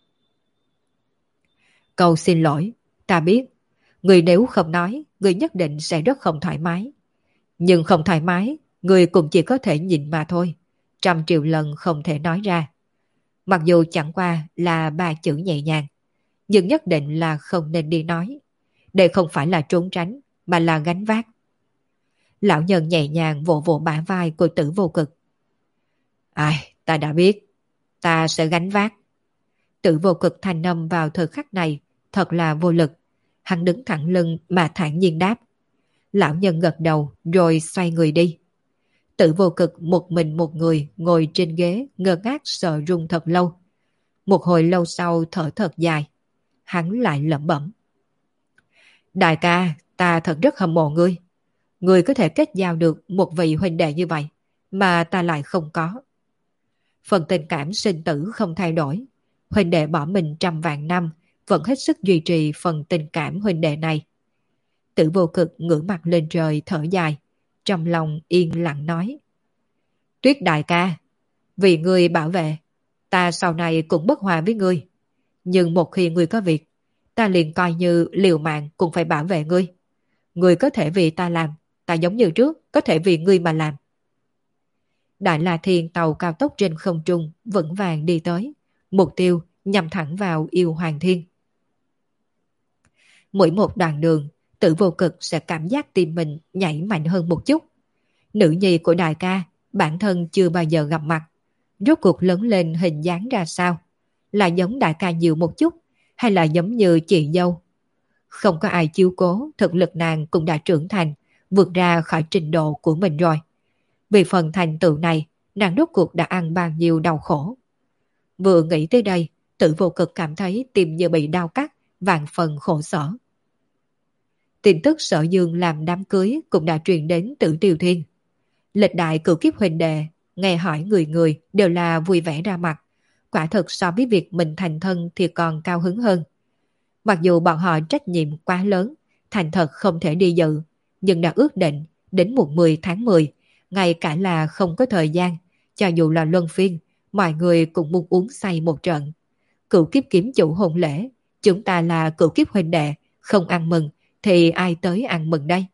Câu xin lỗi, ta biết, người nếu không nói, người nhất định sẽ rất không thoải mái. Nhưng không thoải mái, người cũng chỉ có thể nhìn mà thôi, trăm triệu lần không thể nói ra. Mặc dù chẳng qua là ba chữ nhẹ nhàng, nhưng nhất định là không nên đi nói. Đây không phải là trốn tránh, mà là gánh vác. Lão nhân nhẹ nhàng vỗ vỗ bả vai của Tử Vô Cực. Ai, ta đã biết, ta sẽ gánh vác. Tử Vô Cực thanh âm vào thời khắc này thật là vô lực. Hắn đứng thẳng lưng mà thản nhiên đáp. Lão nhân gật đầu rồi xoay người đi. Tử Vô Cực một mình một người ngồi trên ghế ngơ ngác sợ run thật lâu. Một hồi lâu sau thở thật dài. Hắn lại lẩm bẩm. Đại ca, ta thật rất hâm mộ ngươi. Ngươi có thể kết giao được một vị huynh đệ như vậy, mà ta lại không có. Phần tình cảm sinh tử không thay đổi. Huynh đệ bỏ mình trăm vạn năm, vẫn hết sức duy trì phần tình cảm huynh đệ này. Tử Vô Cực ngửa mặt lên trời thở dài, trong lòng yên lặng nói. Tuyết đại ca, vì ngươi bảo vệ, ta sau này cũng bất hòa với ngươi. Nhưng một khi ngươi có việc, ta liền coi như liều mạng cũng phải bảo vệ ngươi. Ngươi có thể vì ta làm, ta giống như trước, có thể vì ngươi mà làm. Đại La Thiên tàu cao tốc trên không trung vững vàng đi tới, mục tiêu nhằm thẳng vào Yêu Hoàng Thiên. Mỗi một đoạn đường, Tử Vô Cực sẽ cảm giác tim mình nhảy mạnh hơn một chút. Nữ nhi của đại ca, bản thân chưa bao giờ gặp mặt. Rốt cuộc lớn lên hình dáng ra sao? Là giống đại ca nhiều một chút, hay là giống như chị dâu? Không có ai chiếu cố, thực lực nàng cũng đã trưởng thành, vượt ra khỏi trình độ của mình rồi. Vì phần thành tựu này, nàng rốt cuộc đã ăn bao nhiêu đau khổ. Vừa nghĩ tới đây, Tử Vô Cực cảm thấy tim như bị đau cắt, vạn phần khổ sở. Tin tức Sở Dương làm đám cưới cũng đã truyền đến Tử Tiêu Thiên. Lịch đại cửu kiếp huynh đệ, nghe hỏi người người đều là vui vẻ ra mặt. Quả thực so với việc mình thành thân thì còn cao hứng hơn. Mặc dù bọn họ trách nhiệm quá lớn, thành thật không thể đi dự, nhưng đã ước định đến mùng mười tháng mười, ngay cả là không có thời gian, cho dù là luân phiên, mọi người cũng muốn uống say một trận. Cửu kiếp kiếm chủ hôn lễ, chúng ta là cửu kiếp huynh đệ, không ăn mừng thì ai tới ăn mừng đây?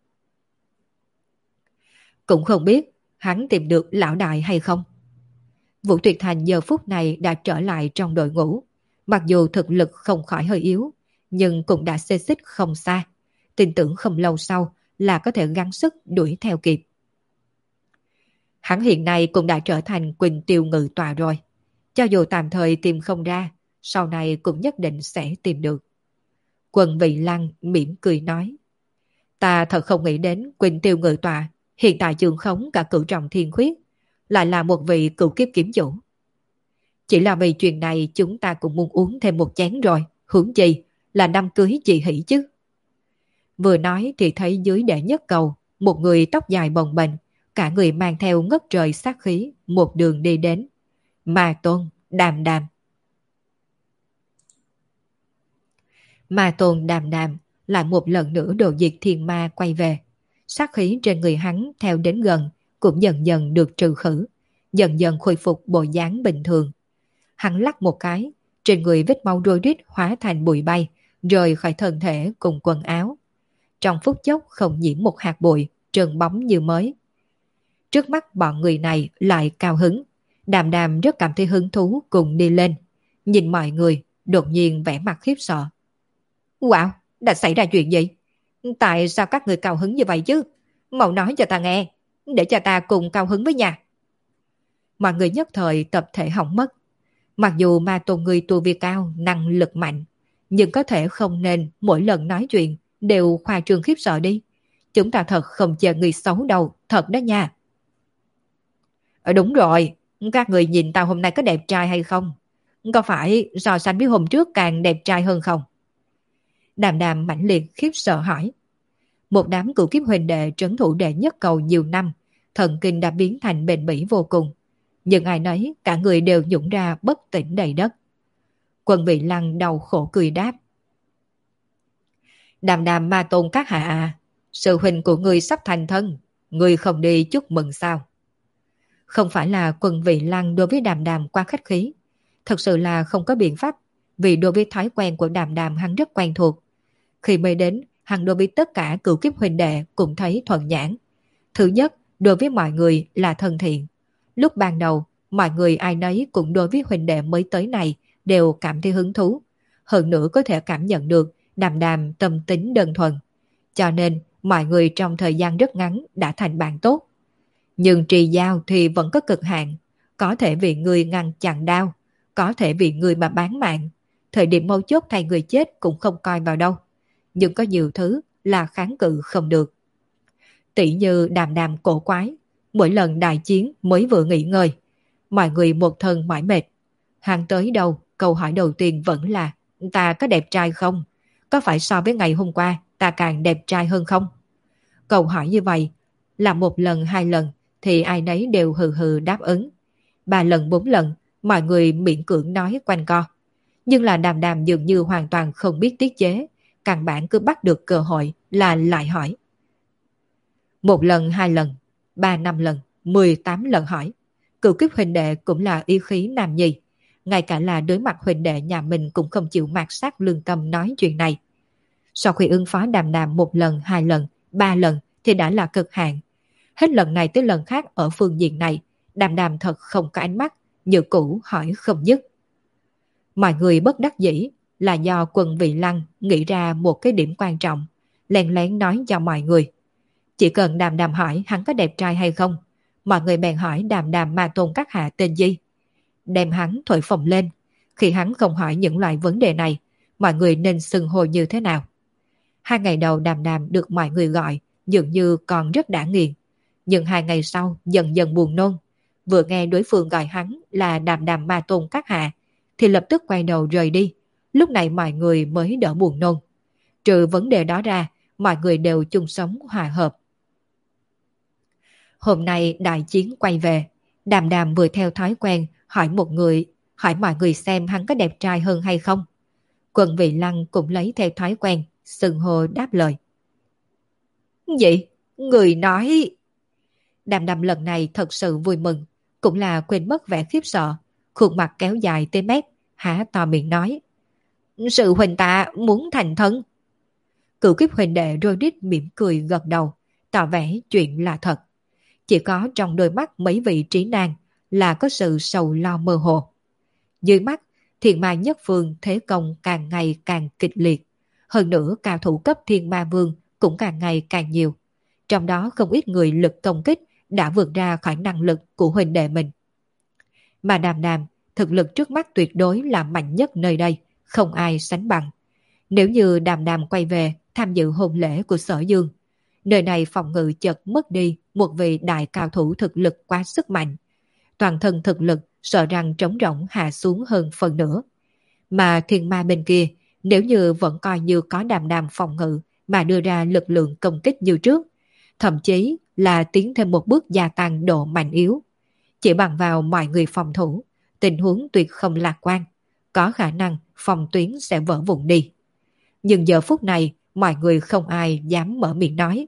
Cũng không biết hắn tìm được lão đại hay không. Vũ Tuyệt Thành giờ phút này đã trở lại trong đội ngũ. Mặc dù thực lực không khỏi hơi yếu, nhưng cũng đã xê xích không xa. Tin tưởng không lâu sau là có thể gắng sức đuổi theo kịp. Hắn hiện nay cũng đã trở thành Quỳnh Tiêu Ngự Tọa rồi. Cho dù tạm thời tìm không ra, sau này cũng nhất định sẽ tìm được. Quần Vị Lăng mỉm cười nói. Ta thật không nghĩ đến Quỳnh Tiêu Ngự Tọa hiện tại trường khống cả cửu trọng thiên khuyết, lại là một vị cửu kiếp kiếm chủ. Chỉ là vì chuyện này chúng ta cũng muốn uống thêm một chén rồi, huống chi là năm cưới chị hỷ chứ. Vừa nói thì thấy dưới đệ nhất cầu, một người tóc dài bồng bềnh, cả người mang theo ngất trời sát khí, một đường đi đến. Ma Tôn, Đàm Đàm. Ma Tôn Đàm Đàm lại một lần nữa đồ diệt thiên ma quay về. Sát khí trên người hắn theo đến gần cũng dần dần được trừ khử, dần dần khôi phục bộ dáng bình thường. Hắn lắc một cái, trên người vết máu rối rít hóa thành bụi bay, rời khỏi thân thể cùng quần áo. Trong phút chốc không nhiễm một hạt bụi, trơn bóng như mới. Trước mắt bọn người này lại cao hứng, Đàm Đàm rất cảm thấy hứng thú cùng đi lên. Nhìn mọi người, đột nhiên vẻ mặt khiếp sợ. Wow, đã xảy ra chuyện gì? Tại sao các người cao hứng như vậy chứ? Mau nói cho ta nghe, để cho ta cùng cao hứng với nhà. Mọi người nhất thời tập thể hỏng mất. Mặc dù ma tôn người tu vi cao, năng lực mạnh, nhưng có thể không nên mỗi lần nói chuyện đều khoa trương khiếp sợ đi. Chúng ta thật không chờ người xấu đâu, thật đó nha. Ờ đúng rồi, các người nhìn tao hôm nay có đẹp trai hay không? Có phải so sánh với hôm trước càng đẹp trai hơn không? Đàm Đàm mãnh liệt khiếp sợ hỏi. Một đám cửu kiếp huynh đệ trấn thủ đệ nhất cầu nhiều năm, thần kinh đã biến thành bền bỉ vô cùng. Nhưng ai nấy cả người đều nhũng ra bất tỉnh đầy đất. Quân Vị Lăng đau khổ cười đáp. Đàm Đàm ma tôn các hạ à, sư huynh của ngươi sắp thành thân, ngươi không đi chúc mừng sao? Không phải là Quân Vị Lăng đối với Đàm Đàm quá khách khí, thật sự là không có biện pháp, vì đối với thói quen của Đàm Đàm hắn rất quen thuộc. Khi mới đến, hắn đối với tất cả cửu kiếp huynh đệ cũng thấy thuận nhãn. Thứ nhất, đối với mọi người là thân thiện. Lúc ban đầu, mọi người ai nấy cũng đối với huynh đệ mới tới này đều cảm thấy hứng thú. Hơn nữa có thể cảm nhận được Đàm Đàm tâm tính đơn thuần. Cho nên, mọi người trong thời gian rất ngắn đã thành bạn tốt. Nhưng trì giao thì vẫn có cực hạn. Có thể vì người ngăn chặn đau, có thể vì người mà bán mạng. Thời điểm mấu chốt thay người chết cũng không coi vào đâu. Nhưng có nhiều thứ là kháng cự không được. Tỷ như Đàm Đàm cổ quái, mỗi lần đại chiến mới vừa nghỉ ngơi, mọi người một thân mỏi mệt. Hàng tới đâu, câu hỏi đầu tiên vẫn là ta có đẹp trai không? Có phải so với ngày hôm qua ta càng đẹp trai hơn không? Câu hỏi như vậy là một lần hai lần thì ai nấy đều hừ hừ đáp ứng. Ba lần bốn lần mọi người miễn cưỡng nói quanh co. Nhưng là Đàm Đàm dường như hoàn toàn không biết tiết chế, căn bản cứ bắt được cơ hội là lại hỏi. Một lần, hai lần, ba năm lần, mười tám lần hỏi. Cửu kiếp huynh đệ cũng là ý khí nam nhi. Ngay cả là đối mặt huynh đệ nhà mình cũng không chịu mạt sát lương tâm nói chuyện này. Sau khi ứng phó Đàm Đàm một lần, hai lần, ba lần thì đã là cực hạn. Hết lần này tới lần khác ở phương diện này, Đàm Đàm thật không có ánh mắt, như cũ hỏi không dứt. Mọi người bất đắc dĩ là do Quân Vị Lăng nghĩ ra một cái điểm quan trọng, lén lén nói cho mọi người. Chỉ cần Đàm Đàm hỏi hắn có đẹp trai hay không, mọi người bèn hỏi Đàm Đàm mà Tôn Các Hạ tên gì. Đem hắn thổi phồng lên, khi hắn không hỏi những loại vấn đề này, mọi người nên xưng hô như thế nào. Hai ngày đầu Đàm Đàm được mọi người gọi, dường như còn rất đã nghiền. Nhưng hai ngày sau dần dần buồn nôn. Vừa nghe đối phương gọi hắn là Đàm Đàm ma Tôn Các Hạ, thì lập tức quay đầu rời đi. Lúc này mọi người mới đỡ buồn nôn. Trừ vấn đề đó ra, mọi người đều chung sống hòa hợp. Hôm nay đại chiến quay về, Đàm Đàm vừa theo thói quen hỏi một người, hỏi mọi người xem hắn có đẹp trai hơn hay không. Quân Vị Lăng cũng lấy theo thói quen, xưng hô đáp lời. Gì? Người nói... Đàm Đàm lần này thật sự vui mừng, cũng là quên mất vẻ khiếp sợ, khuôn mặt kéo dài tới mép, há to miệng nói. Sự huynh tạ muốn thành thân. Cửu kiếp huynh đệ Rodic mỉm cười gật đầu, tỏ vẻ chuyện là thật. Chỉ có trong đôi mắt mấy vị trí nan là có sự sầu lo mơ hồ. Dưới mắt, Thiên Ma Nhất Phương thế công càng ngày càng kịch liệt. Hơn nữa cao thủ cấp Thiên Ma Vương cũng càng ngày càng nhiều. Trong đó không ít người lực công kích đã vượt ra khỏi năng lực của huynh đệ mình. Mà Đàm Đàm, thực lực trước mắt tuyệt đối là mạnh nhất nơi đây, không ai sánh bằng. Nếu như Đàm Đàm quay về tham dự hôn lễ của Sở Dương, nơi này phòng ngự chợt mất đi một vị đại cao thủ thực lực quá sức mạnh. Toàn thân thực lực sợ rằng trống rỗng hạ xuống hơn phần nữa. Mà Thiên Ma bên kia, nếu như vẫn coi như có Đàm Đàm phòng ngự mà đưa ra lực lượng công kích như trước, thậm chí là tiến thêm một bước gia tăng độ mạnh yếu. Chỉ bằng vào mọi người phòng thủ, tình huống tuyệt không lạc quan, có khả năng phòng tuyến sẽ vỡ vụn đi. Nhưng giờ phút này, mọi người không ai dám mở miệng nói.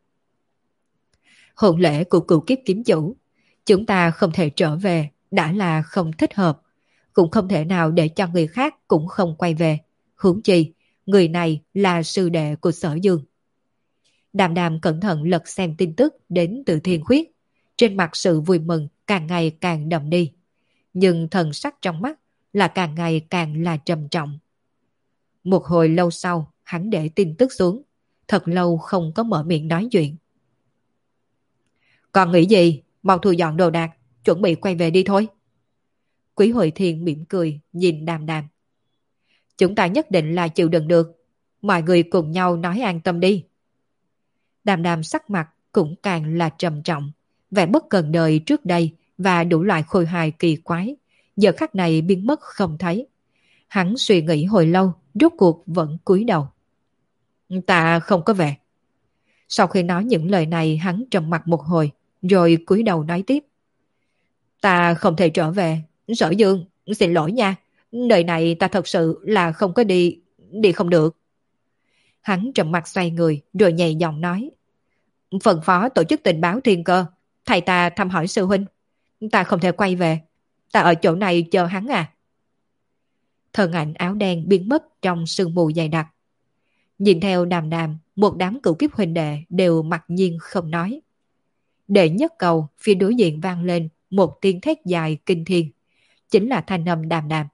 Hôn lễ của cựu kiếp kiếm chủ, chúng ta không thể trở về, đã là không thích hợp, cũng không thể nào để cho người khác cũng không quay về. Huống chi, người này là sư đệ của Sở Dương. Đàm Đàm cẩn thận lật xem tin tức đến từ Thiên Khuyết, trên mặt sự vui mừng càng ngày càng đậm đi, nhưng thần sắc trong mắt là càng ngày càng là trầm trọng. Một hồi lâu sau, hắn để tin tức xuống, thật lâu không có mở miệng nói chuyện. Còn nghĩ gì? Mau thu dọn đồ đạc, chuẩn bị quay về đi thôi. Quý Hội Thiên mỉm cười nhìn Đàm Đàm. Chúng ta nhất định là chịu đựng được, mọi người cùng nhau nói an tâm đi. Đàm Đàm sắc mặt cũng càng là trầm trọng, vẻ bất cần đời trước đây và đủ loại khôi hài kỳ quái, giờ khắc này biến mất không thấy. Hắn suy nghĩ hồi lâu, rốt cuộc vẫn cúi đầu. Ta không có về. Sau khi nói những lời này, hắn trầm mặt một hồi, rồi cúi đầu nói tiếp. Ta không thể trở về. Sở Dương, xin lỗi nha. Đời này ta thật sự là không có đi, đi không được. Hắn trầm mặt xoay người, rồi nhẹ giọng nói. Phân phó tổ chức tình báo Thiên Cơ, thầy ta thăm hỏi sư huynh. Ta không thể quay về. Ta ở chỗ này chờ hắn à. Thân ảnh áo đen biến mất trong sương mù dày đặc. Nhìn theo Đàm Đàm, một đám cửu kiếp huynh đệ đều mặc nhiên không nói. Đệ nhất cầu, phía đối diện vang lên một tiếng thét dài kinh thiên. Chính là thanh âm Đàm Đàm.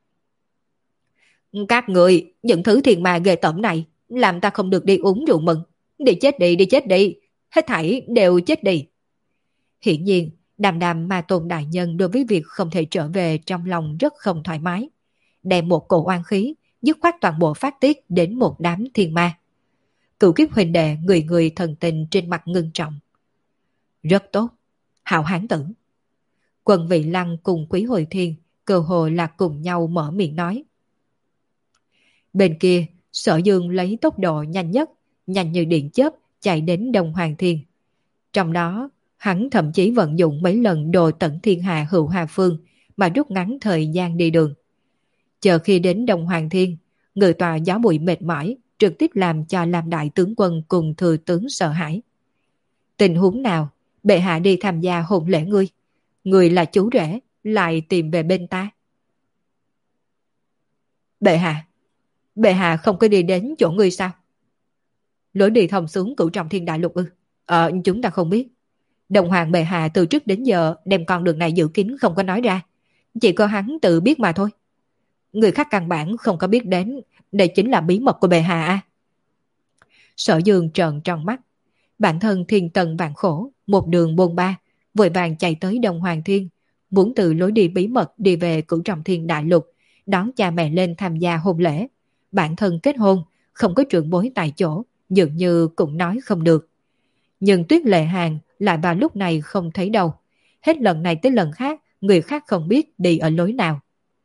Các người, những thứ thiền ma ghê tởm này, làm ta không được đi uống rượu mừng. Đi chết đi, đi chết đi. Hết thảy đều chết đi. Hiển nhiên, Đàm Đàm ma tôn đại nhân đối với việc không thể trở về trong lòng rất không thoải mái. Đem một cổ oan khí, dứt khoát toàn bộ phát tiết đến một đám thiên ma. Cửu kiếp huynh đệ người người thần tình trên mặt ngưng trọng. Rất tốt, hảo hán tử. Quân Vị Lăng cùng Quý Hồi Thiên cơ hồ là cùng nhau mở miệng nói. Bên kia, Sở Dương lấy tốc độ nhanh nhất, nhanh như điện chớp chạy đến Đông Hoàng Thiên. Trong đó, hắn thậm chí vận dụng mấy lần đồ tận thiên hạ hữu hà phương mà rút ngắn thời gian đi đường. Chờ khi đến Đông Hoàng Thiên, người tòa gió bụi mệt mỏi trực tiếp làm cho Lam đại tướng quân cùng thừa tướng sợ hãi. Tình huống nào bệ hạ đi tham gia hôn lễ ngươi? Ngươi là chú rể, lại tìm về bên ta. Bệ hạ, bệ hạ không có đi đến chỗ ngươi sao? Lối đi thông xuống Cửu Trọng Thiên Đại Lục ư? Ờ, chúng ta không biết. Đồng hoàng bệ hạ từ trước đến giờ đem con đường này giữ kín không có nói ra. Chỉ có hắn tự biết mà thôi. Người khác căn bản không có biết đến, đây chính là bí mật của bệ hạ à? Sở Dương trợn tròn mắt. Bản thân thiên tần vạn khổ, một đường bôn ba, vội vàng chạy tới Đông Hoàng Thiên, muốn từ lối đi bí mật đi về Cửu Trọng Thiên Đại Lục, đón cha mẹ lên tham gia hôn lễ. Bản thân kết hôn, không có trưởng bối tại chỗ, dường như cũng nói không được. Nhưng Tuyết Lệ Hàn lại vào lúc này không thấy đâu. Hết lần này tới lần khác, người khác không biết đi ở lối nào.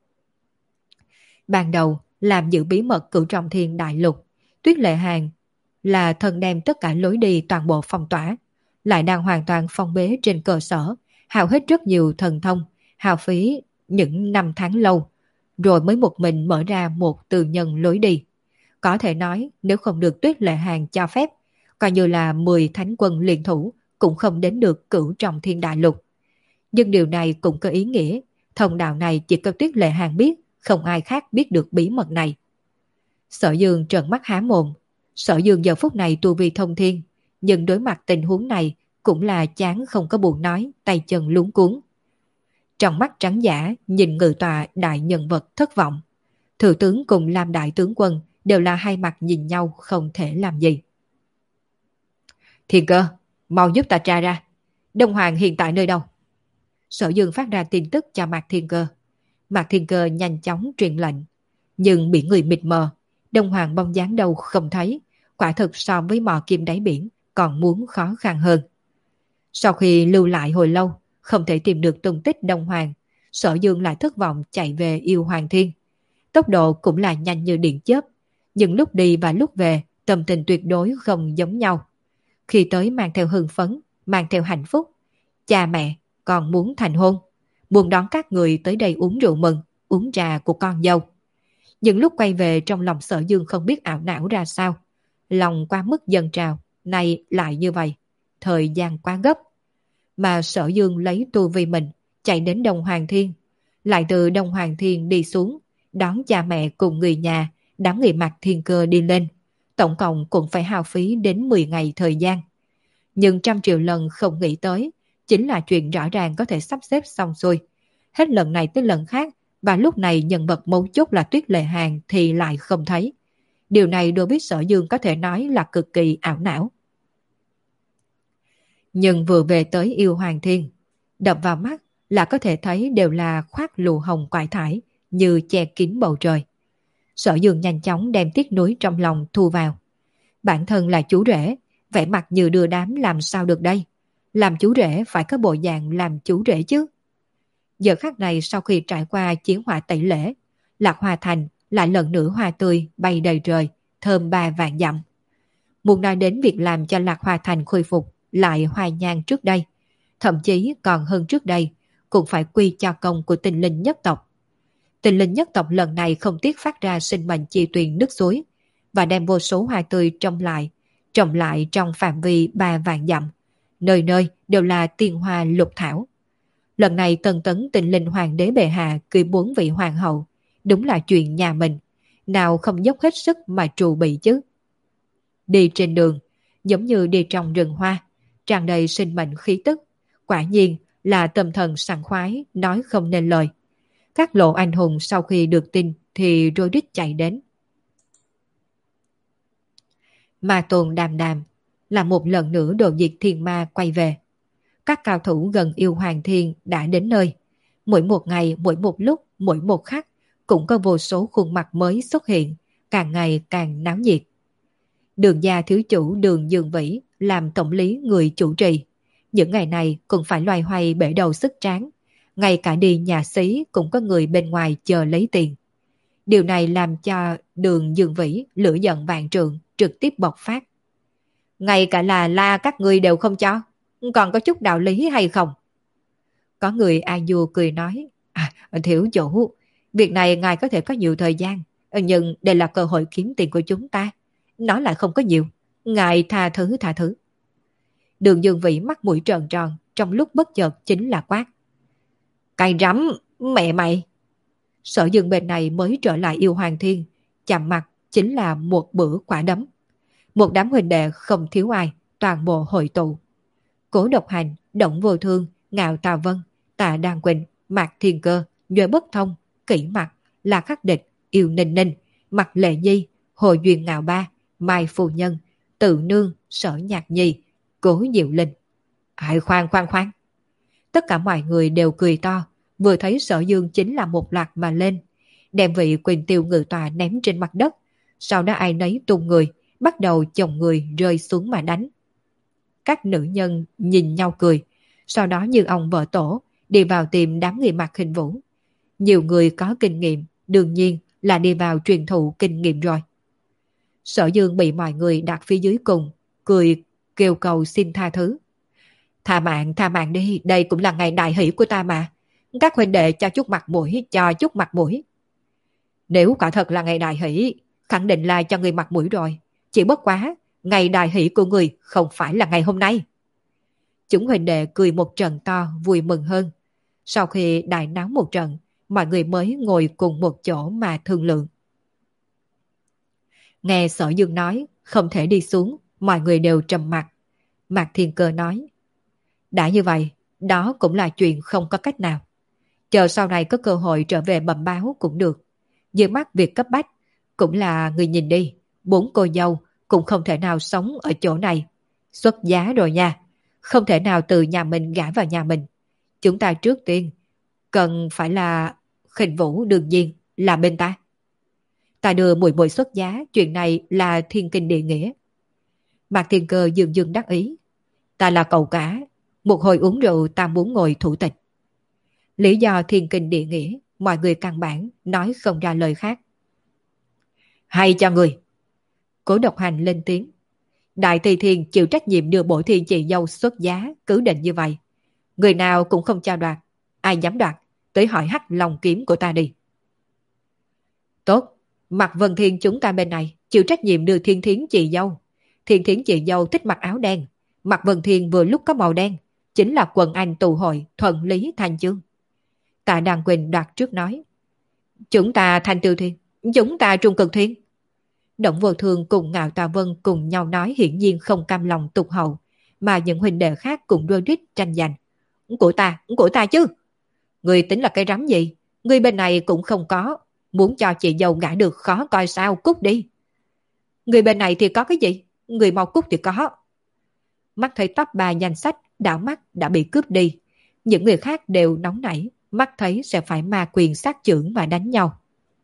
Ban đầu, làm giữ bí mật Cửu Trọng Thiên Đại Lục, Tuyết Lệ Hàn là thần đem tất cả lối đi toàn bộ phong tỏa, lại đang hoàn toàn phong bế trên cơ sở, hao hết rất nhiều thần thông, hao phí những năm tháng lâu, rồi mới một mình mở ra một tư nhân lối đi. Có thể nói nếu không được Tuyết Lệ Hàn cho phép, coi như là mười thánh quân liên thủ cũng không đến được Cửu Trọng Thiên Đại Lục. Nhưng điều này cũng có ý nghĩa, thông đạo này chỉ có Tuyết Lệ Hàn biết, không ai khác biết được bí mật này. Sở Dương trợn mắt há mồm. Sở Dương giờ phút này tu vi thông thiên, nhưng đối mặt tình huống này cũng là chán không có buồn nói, tay chân luống cuống. Trong mắt trắng giả nhìn ngự tọa đại nhân vật thất vọng. Thừa tướng cùng Lam đại tướng quân đều là hai mặt nhìn nhau không thể làm gì. Thiên Cơ, mau giúp ta tra ra, Đông Hoàng hiện tại nơi đâu? Sở Dương phát ra tin tức cho Mạc Thiên Cơ. Mạc Thiên Cơ nhanh chóng truyền lệnh, nhưng bị người mịt mờ, Đông Hoàng bóng dáng đâu không thấy, quả thực so với mò kim đáy biển còn muốn khó khăn hơn. Sau khi lưu lại hồi lâu, không thể tìm được tung tích Đông Hoàng, Sở Dương lại thất vọng chạy về Yêu Hoàng Thiên. Tốc độ cũng là nhanh như điện chớp, nhưng lúc đi và lúc về tâm tình tuyệt đối không giống nhau. Khi tới mang theo hưng phấn, mang theo hạnh phúc, cha mẹ còn muốn thành hôn, muốn đón các người tới đây uống rượu mừng, uống trà của con dâu. Nhưng lúc quay về trong lòng Sở Dương không biết ảo não ra sao. Lòng quá mức dâng trào, nay lại như vậy. Thời gian quá gấp. Mà Sở Dương lấy tu vi mình, chạy đến Đông Hoàng Thiên. Lại từ Đông Hoàng Thiên đi xuống, đón cha mẹ cùng người nhà, đám người Mạc Thiên Cơ đi lên. Tổng cộng cũng phải hao phí đến mười ngày thời gian. Nhưng trăm triệu lần không nghĩ tới, chính là chuyện rõ ràng có thể sắp xếp xong xuôi. Hết lần này tới lần khác, và lúc này nhân vật mấu chốt là Tuyết Lệ Hàn thì lại không thấy. Điều này đối với Sở Dương có thể nói là cực kỳ ảo não. Nhưng vừa về tới Yêu Hoàng Thiên, đập vào mắt là có thể thấy đều là khoác lụa hồng quải thải như che kín bầu trời. Sở Dương nhanh chóng đem tiếc nuối trong lòng thu vào. Bản thân là chú rể, vẻ mặt như đưa đám làm sao được đây. Làm chú rể phải có bộ dạng làm chú rể chứ. Giờ khắc này sau khi trải qua chiến hỏa tẩy lễ, Lạc Hoa Thành lại lần nữa hoa tươi bay đầy trời, thơm ba vạn dặm. Muốn nói đến việc làm cho Lạc Hoa Thành khôi phục lại hoài nhang trước đây, thậm chí còn hơn trước đây, cũng phải quy cho công của Tinh Linh nhất tộc. Tinh Linh nhất tộc lần này không tiếc phát ra sinh mệnh chi tuyền nước suối và đem vô số hoa tươi trồng lại, trồng lại trong phạm vi ba vạn dặm, nơi nơi đều là tiên hoa lục thảo. Lần này Tần Tấn Tinh Linh Hoàng đế bệ hạ cưới bốn vị hoàng hậu, đúng là chuyện nhà mình, nào không dốc hết sức mà trù bị chứ. Đi trên đường, giống như đi trong rừng hoa, tràn đầy sinh mệnh khí tức, quả nhiên là tâm thần sảng khoái, nói không nên lời. Các lộ anh hùng sau khi được tin thì rối rít chạy đến. Ma Tôn Đàm Đàm là một lần nữa đồ diệt thiên ma quay về. Các cao thủ gần Yêu Hoàng Thiên đã đến nơi. Mỗi một ngày, mỗi một lúc, mỗi một khắc cũng có vô số khuôn mặt mới xuất hiện, càng ngày càng náo nhiệt. Đường gia thiếu chủ Đường Dương Vĩ làm tổng lý người chủ trì. Những ngày này cũng phải loay hoay bể đầu sức tráng. Ngay cả đi nhà xí cũng có người bên ngoài chờ lấy tiền. Điều này làm cho Đường Dương Vĩ lửa giận vạn trượng, trực tiếp bộc phát. Ngay cả là la các ngươi đều không cho, còn có chút đạo lý hay không? Có người a du cười nói, à, thiếu chủ, việc này ngài có thể có nhiều thời gian, nhưng đây là cơ hội kiếm tiền của chúng ta. Nói lại không có nhiều, ngài tha thứ tha thứ. Đường Dương Vĩ mắt mũi tròn tròn, trong lúc bất chợt chính là quát. Cay rắm, mẹ mày! Sở Dương bên này mới trở lại yêu hoàng thiên, chạm mặt chính là một bữa quả đấm. Một đám huynh đệ không thiếu ai, toàn bộ hội tụ. Cố Độc Hành, Động Vô Thương, Ngạo Tà Vân, Tạ Đan Quỳnh, Mạc Thiên Cơ, Nhuệ Bất Thông, Kỷ Mặc, La Khắc Địch, Yêu Ninh Ninh, Mặt Lệ Nhi, Hồ Duyên Ngạo Ba, Mai Phu Nhân, Tự Nương, Sở Nhạc Nhi, Cố Diệu Linh. Ai khoan khoan khoan! Tất cả mọi người đều cười to, vừa thấy Sở Dương chính là một loạt mà lên, đem vị Quỳnh Tiêu ngự tòa ném trên mặt đất, sau đó ai nấy tung người, bắt đầu chồng người rơi xuống mà đánh. Các nữ nhân nhìn nhau cười, sau đó như ông vợ tổ, đi vào tìm đám người Mạc Khinh Vũ. Nhiều người có kinh nghiệm, đương nhiên là đi vào truyền thụ kinh nghiệm rồi. Sở Dương bị mọi người đặt phía dưới cùng, cười kêu cầu xin tha thứ. Tha mạng, tha mạng đi, đây cũng là ngày đại hỷ của ta mà. Các huynh đệ cho chút mặt mũi, cho chút mặt mũi. Nếu quả thật là ngày đại hỷ, khẳng định là cho người mặt mũi rồi. Chỉ bất quá, ngày đại hỷ của người không phải là ngày hôm nay. Chúng huynh đệ cười một trận to, vui mừng hơn. Sau khi đại náo một trận, mọi người mới ngồi cùng một chỗ mà thương lượng. Nghe Sở Dương nói, không thể đi xuống, mọi người đều trầm mặc. Mạc Thiên Cơ nói, đã như vậy, đó cũng là chuyện không có cách nào. Chờ sau này có cơ hội trở về bẩm báo cũng được. Dưới mắt việc cấp bách, cũng là người nhìn đi, bốn cô dâu cũng không thể nào sống ở chỗ này. Xuất giá rồi nha, không thể nào từ nhà mình gả vào nhà mình. Chúng ta trước tiên, cần phải là Khinh Vũ đương nhiên là bên ta. Ta đưa muội muội xuất giá, chuyện này là thiên kinh địa nghĩa. Mạc Thiên Cơ dường dưng đắc ý. Ta là cậu cả, một hồi uống rượu ta muốn ngồi thủ tịch. Lý do thiên kinh địa nghĩa, mọi người căn bản nói không ra lời khác. Hay cho người. Cố Độc Hành lên tiếng. Đại Tỳ Thiên chịu trách nhiệm đưa bổ thiên chị dâu xuất giá, cứ định như vậy. Người nào cũng không cho đoạt, ai dám đoạt, tới hỏi hắc lòng kiếm của ta đi. Tốt, Mạc Vân Thiên chúng ta bên này chịu trách nhiệm đưa Thiên Thiến chị dâu. Thiên Thiến chị dâu thích mặc áo đen, Mạc Vân Thiên vừa lúc có màu đen, chính là quần anh tụ hội thuận lý thành chương. Tạ Đàn Quỳnh đoạt trước nói. Chúng ta Thanh Tiêu Thiên, chúng ta Trung Cực Thiên. Động Vô Thương cùng Ngạo Tà Vân cùng nhau nói hiển nhiên không cam lòng tụt hậu, mà những huynh đệ khác cũng đôi rít tranh giành. Của ta, của ta chứ. Người tính là cái rắm gì? Người bên này cũng không có. Muốn cho chị dâu gả được khó coi sao, cút đi. Người bên này thì có cái gì? Người mau cút thì có. Mắt thấy top ba danh sách, đảo mắt đã bị cướp đi. Những người khác đều nóng nảy, mắt thấy sẽ phải ma quyền sát chưởng mà đánh nhau.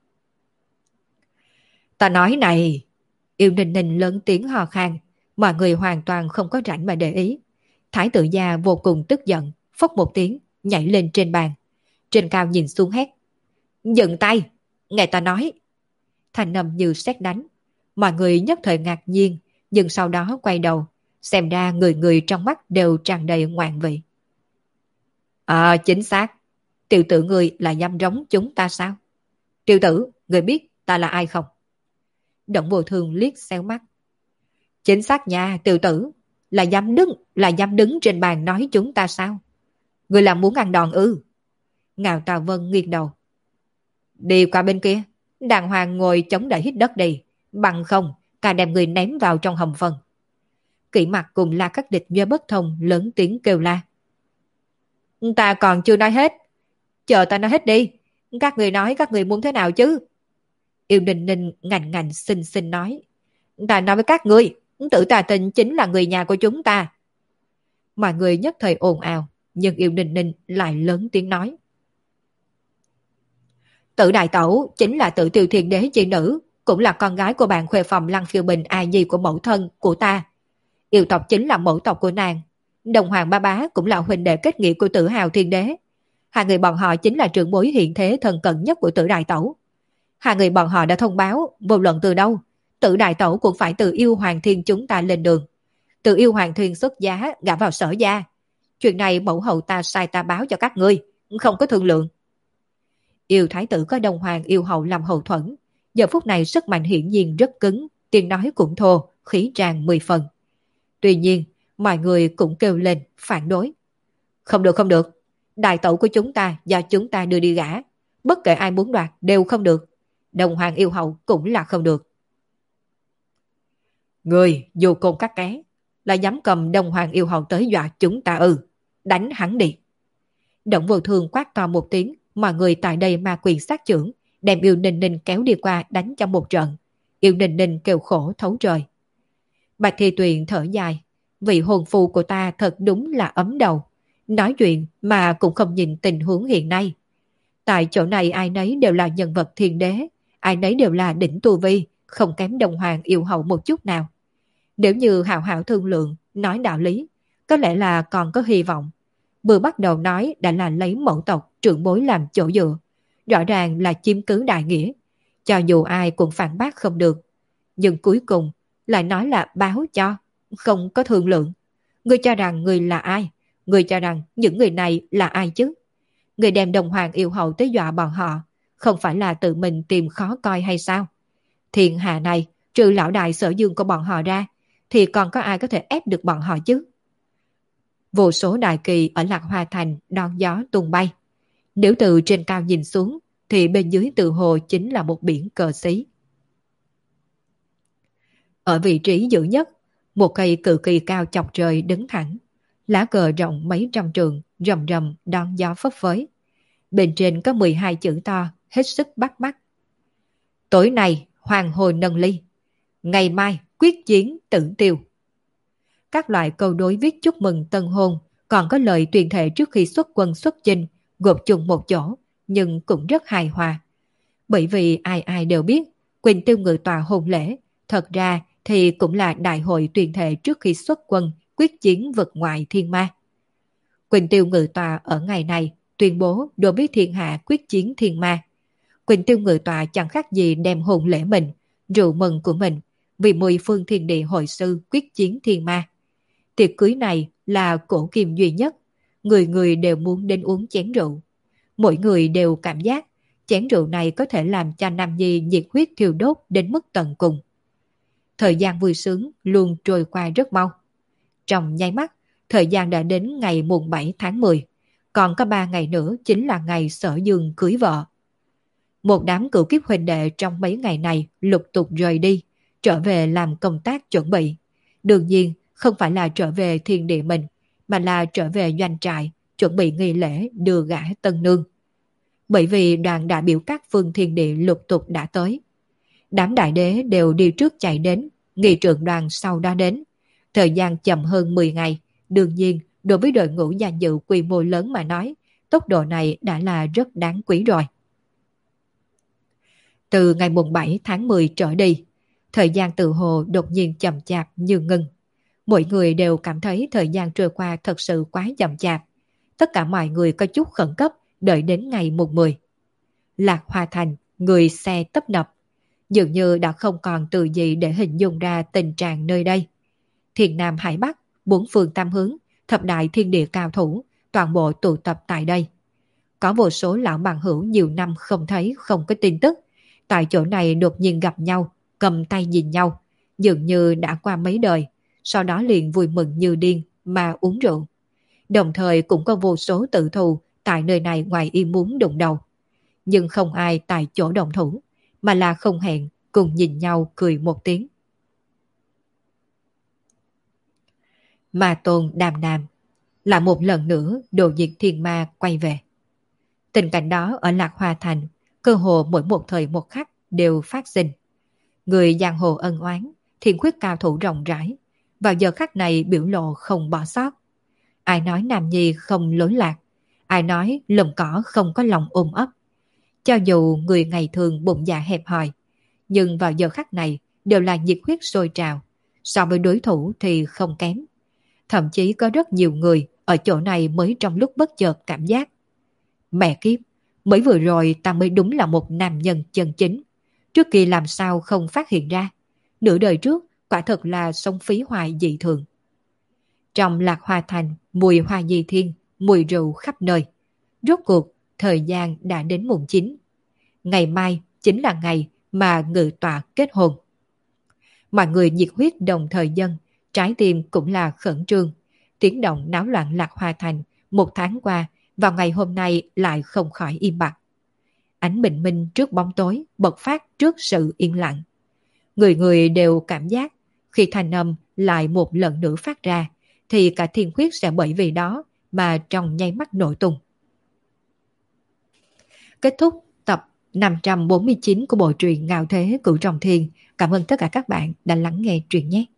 Ta nói này, Yêu Ninh Ninh lớn tiếng hò khan, mọi người hoàn toàn không có rảnh mà để ý. Thái tử gia vô cùng tức giận, phốc một tiếng, nhảy lên trên bàn. Trên cao nhìn xuống hét. Dừng tay, nghe ta nói. Thanh âm như sét đánh. Mọi người nhất thời ngạc nhiên, nhưng sau đó quay đầu, xem ra người người trong mắt đều tràn đầy ngoạn vị. À chính xác, tiểu tử người là dăm rống chúng ta sao? Tiểu tử, người biết ta là ai không? Động Vô Thương liếc xéo mắt. Chính xác nha, tiểu tử, là dám đứng, là dám đứng trên bàn nói chúng ta sao? Người là muốn ăn đòn ư? Ngạo Tà Vân nghiêng đầu. Đi qua bên kia, đàng hoàng ngồi chống đẩy hít đất đi, bằng không, ta đem người ném vào trong hầm phân. Kỷ Mặc cùng La Khắc Địch Nhuệ Bất Thông lớn tiếng kêu la. Ta còn chưa nói hết, chờ ta nói hết đi, các người nói các người muốn thế nào chứ? Yêu Ninh Ninh ngạnh ngạnh xinh xinh nói. Ta nói với các người, Tử Tà Tinh chính là người nhà của chúng ta. Mọi người nhất thời ồn ào, nhưng Yêu Ninh Ninh lại lớn tiếng nói. Tử Đại Tẩu chính là Tử Tiêu Thiên Đế chi nữ, cũng là con gái của bạn khuê phòng Lăng Phiêu Bình A Nhi của mẫu thân của ta. Yêu tộc chính là mẫu tộc của nàng. Đồng Hoàng Ba Bá cũng là huynh đệ kết nghĩa của Tử Hào Thiên Đế. Hai người bọn họ chính là trưởng bối hiện thế thân cận nhất của Tử Đại Tẩu. Hai người bọn họ đã thông báo, vô luận từ đâu, Tử Đại Tẩu cũng phải từ Yêu Hoàng Thiên chúng ta lên đường. Từ Yêu Hoàng Thiên xuất giá gả vào Sở gia. Chuyện này mẫu hậu ta sai ta báo cho các ngươi, không có thương lượng. Yêu thái tử có Đồng Hoàng yêu hậu làm hậu thuẫn, giờ phút này sức mạnh hiển nhiên rất cứng, tiếng nói cũng thô, khí tràn mười phần. Tuy nhiên, mọi người cũng kêu lên phản đối. Không được không được, đại tẩu của chúng ta do chúng ta đưa đi gả, bất kể ai muốn đoạt đều không được. Đồng hoàng yêu hậu cũng là không được. Người dù côn các ké, là dám cầm đồng hoàng yêu hậu tới dọa chúng ta ư? Đánh hắn đi. Động Vô Thương quát to một tiếng, mọi người tại đây ma quyền sát chưởng, đem Yêu Ninh Ninh kéo đi qua đánh trong một trận. Yêu Ninh Ninh kêu khổ thấu trời. Bạch Thi Tuyền thở dài, vị hồn phu của ta thật đúng là ấm đầu, nói chuyện mà cũng không nhìn tình huống hiện nay. Tại chỗ này ai nấy đều là nhân vật thiên đế, ai nấy đều là đỉnh tu vi, không kém đồng hoàng yêu hậu một chút nào. Nếu như hảo hảo thương lượng, nói đạo lý, có lẽ là còn có hy vọng. Vừa bắt đầu nói đã là lấy mẫu tộc trưởng bối làm chỗ dựa, rõ ràng là chiếm cứ đại nghĩa, cho dù ai cũng phản bác không được. Nhưng cuối cùng lại nói là báo cho, không có thương lượng. Ngươi cho rằng người là ai? Ngươi cho rằng những người này là ai chứ? Người đem đồng hoàng yêu hậu tới dọa bọn họ, không phải là tự mình tìm khó coi hay sao? Thiên hạ này, trừ lão đại Sở Dương của bọn họ ra, thì còn có ai có thể ép được bọn họ chứ? Vô số đại kỳ ở Lạc Hoa Thành đón gió tung bay. Nếu từ trên cao nhìn xuống, thì bên dưới tự hồ chính là một biển cờ xí. Ở vị trí giữa nhất, một cây cự kỳ cao chọc trời đứng thẳng. Lá cờ rộng mấy trăm trường, rầm rầm đón gió phấp phới. Bên trên có mười hai chữ to, hết sức bắt mắt. Tối nay, hoàng hôn nâng ly. Ngày mai, quyết chiến tử tiêu. Các loại câu đối viết chúc mừng tân hôn, còn có lời tuyên thệ trước khi xuất quân xuất chinh, gộp chung một chỗ, nhưng cũng rất hài hòa. Bởi vì ai ai đều biết, Quỳnh Tiêu Ngự Tọa hôn lễ, thật ra thì cũng là đại hội tuyên thệ trước khi xuất quân, quyết chiến vực ngoại thiên ma. Quỳnh Tiêu Ngự Tọa ở ngày này tuyên bố đối với thiên hạ quyết chiến thiên ma. Quỳnh Tiêu Ngự Tọa chẳng khác gì đem hôn lễ mình, rượu mừng của mình, vì mười phương thiên địa hội sư quyết chiến thiên ma. Tiệc cưới này là cổ kim duy nhất, người người đều muốn đến uống chén rượu. Mỗi người đều cảm giác chén rượu này có thể làm cho Nam Nhi nhiệt huyết thiêu đốt đến mức tận cùng. Thời gian vui sướng luôn trôi qua rất mau. Trong nháy mắt, thời gian đã đến ngày mùng bảy tháng mười, còn có ba ngày nữa chính là ngày Sở Dương cưới vợ. Một đám cựu kiếp huynh đệ trong mấy ngày này lục tục rời đi, trở về làm công tác chuẩn bị. Đương nhiên, không phải là trở về thiên địa mình, mà là trở về doanh trại, chuẩn bị nghi lễ đưa gả tân nương. Bởi vì đoàn đại biểu các phương thiên địa lục tục đã tới. Đám đại đế đều đi trước chạy đến, nghị trưởng đoàn sau đó đến. Thời gian chậm hơn mười ngày, đương nhiên đối với đội ngũ danh dự quy mô lớn mà nói, tốc độ này đã là rất đáng quý rồi. Từ ngày mùng bảy tháng mười trở đi, thời gian tự hồ đột nhiên chậm chạp như ngưng. Mỗi người đều cảm thấy thời gian trôi qua thật sự quá chậm chạp. Tất cả mọi người có chút khẩn cấp đợi đến ngày mùng mười. Lạc Hoa Thành, người xe tấp nập. Dường như đã không còn từ gì để hình dung ra tình trạng nơi đây. Thiền Nam Hải Bắc, bốn phương tam hướng, thập đại thiên địa cao thủ, toàn bộ tụ tập tại đây. Có vô số lão bằng hữu nhiều năm không thấy, không có tin tức. Tại chỗ này đột nhiên gặp nhau, cầm tay nhìn nhau, dường như đã qua mấy đời, sau đó liền vui mừng như điên mà uống rượu. Đồng thời cũng có vô số tự thù tại nơi này ngoài ý muốn đụng đầu. Nhưng không ai tại chỗ động thủ, mà là không hẹn cùng nhìn nhau cười một tiếng. Ma Tôn Đàm Đàm lại một lần nữa đồ diệt thiên ma quay về. Tình cảnh đó ở Lạc Hoa Thành, cơ hồ mỗi một thời một khắc đều phát sinh. Người giang hồ ân oán, thiên khuyết cao thủ rộng rãi, vào giờ khắc này biểu lộ không bỏ sót. Ai nói Nam Nhi không lối lạc, ai nói lùm cỏ không có lòng ôm ấp. Cho dù người ngày thường bụng dạ hẹp hòi, nhưng vào giờ khắc này đều là nhiệt huyết sôi trào, so với đối thủ thì không kém. Thậm chí có rất nhiều người ở chỗ này mới trong lúc bất chợt cảm giác. Mẹ kiếp, mới vừa rồi ta mới đúng là một nam nhân chân chính. Trước kia làm sao không phát hiện ra. Nửa đời trước quả thật là sống phí hoài dị thường. Trong Lạc Hoa Thành, mùi hoa di thiên, mùi rượu khắp nơi. Rốt cuộc, thời gian đã đến mùng chín. Ngày mai chính là ngày mà ngự tọa kết hôn. Mọi người nhiệt huyết đồng thời dân, Trái tim cũng là khẩn trương, tiếng động náo loạn Lạc Hoa Thành một tháng qua vào ngày hôm nay lại không khỏi im bặt. Ánh bình minh trước bóng tối bộc phát trước sự yên lặng. Người người đều cảm giác khi thanh âm lại một lần nữa phát ra thì cả thiên khuyết sẽ bởi vì đó mà trong nháy mắt nổ tung. Kết thúc tập năm trăm bốn mươi chín của bộ truyện Ngạo Thế Cửu Trọng Thiên. Cảm ơn tất cả các bạn đã lắng nghe truyện nhé.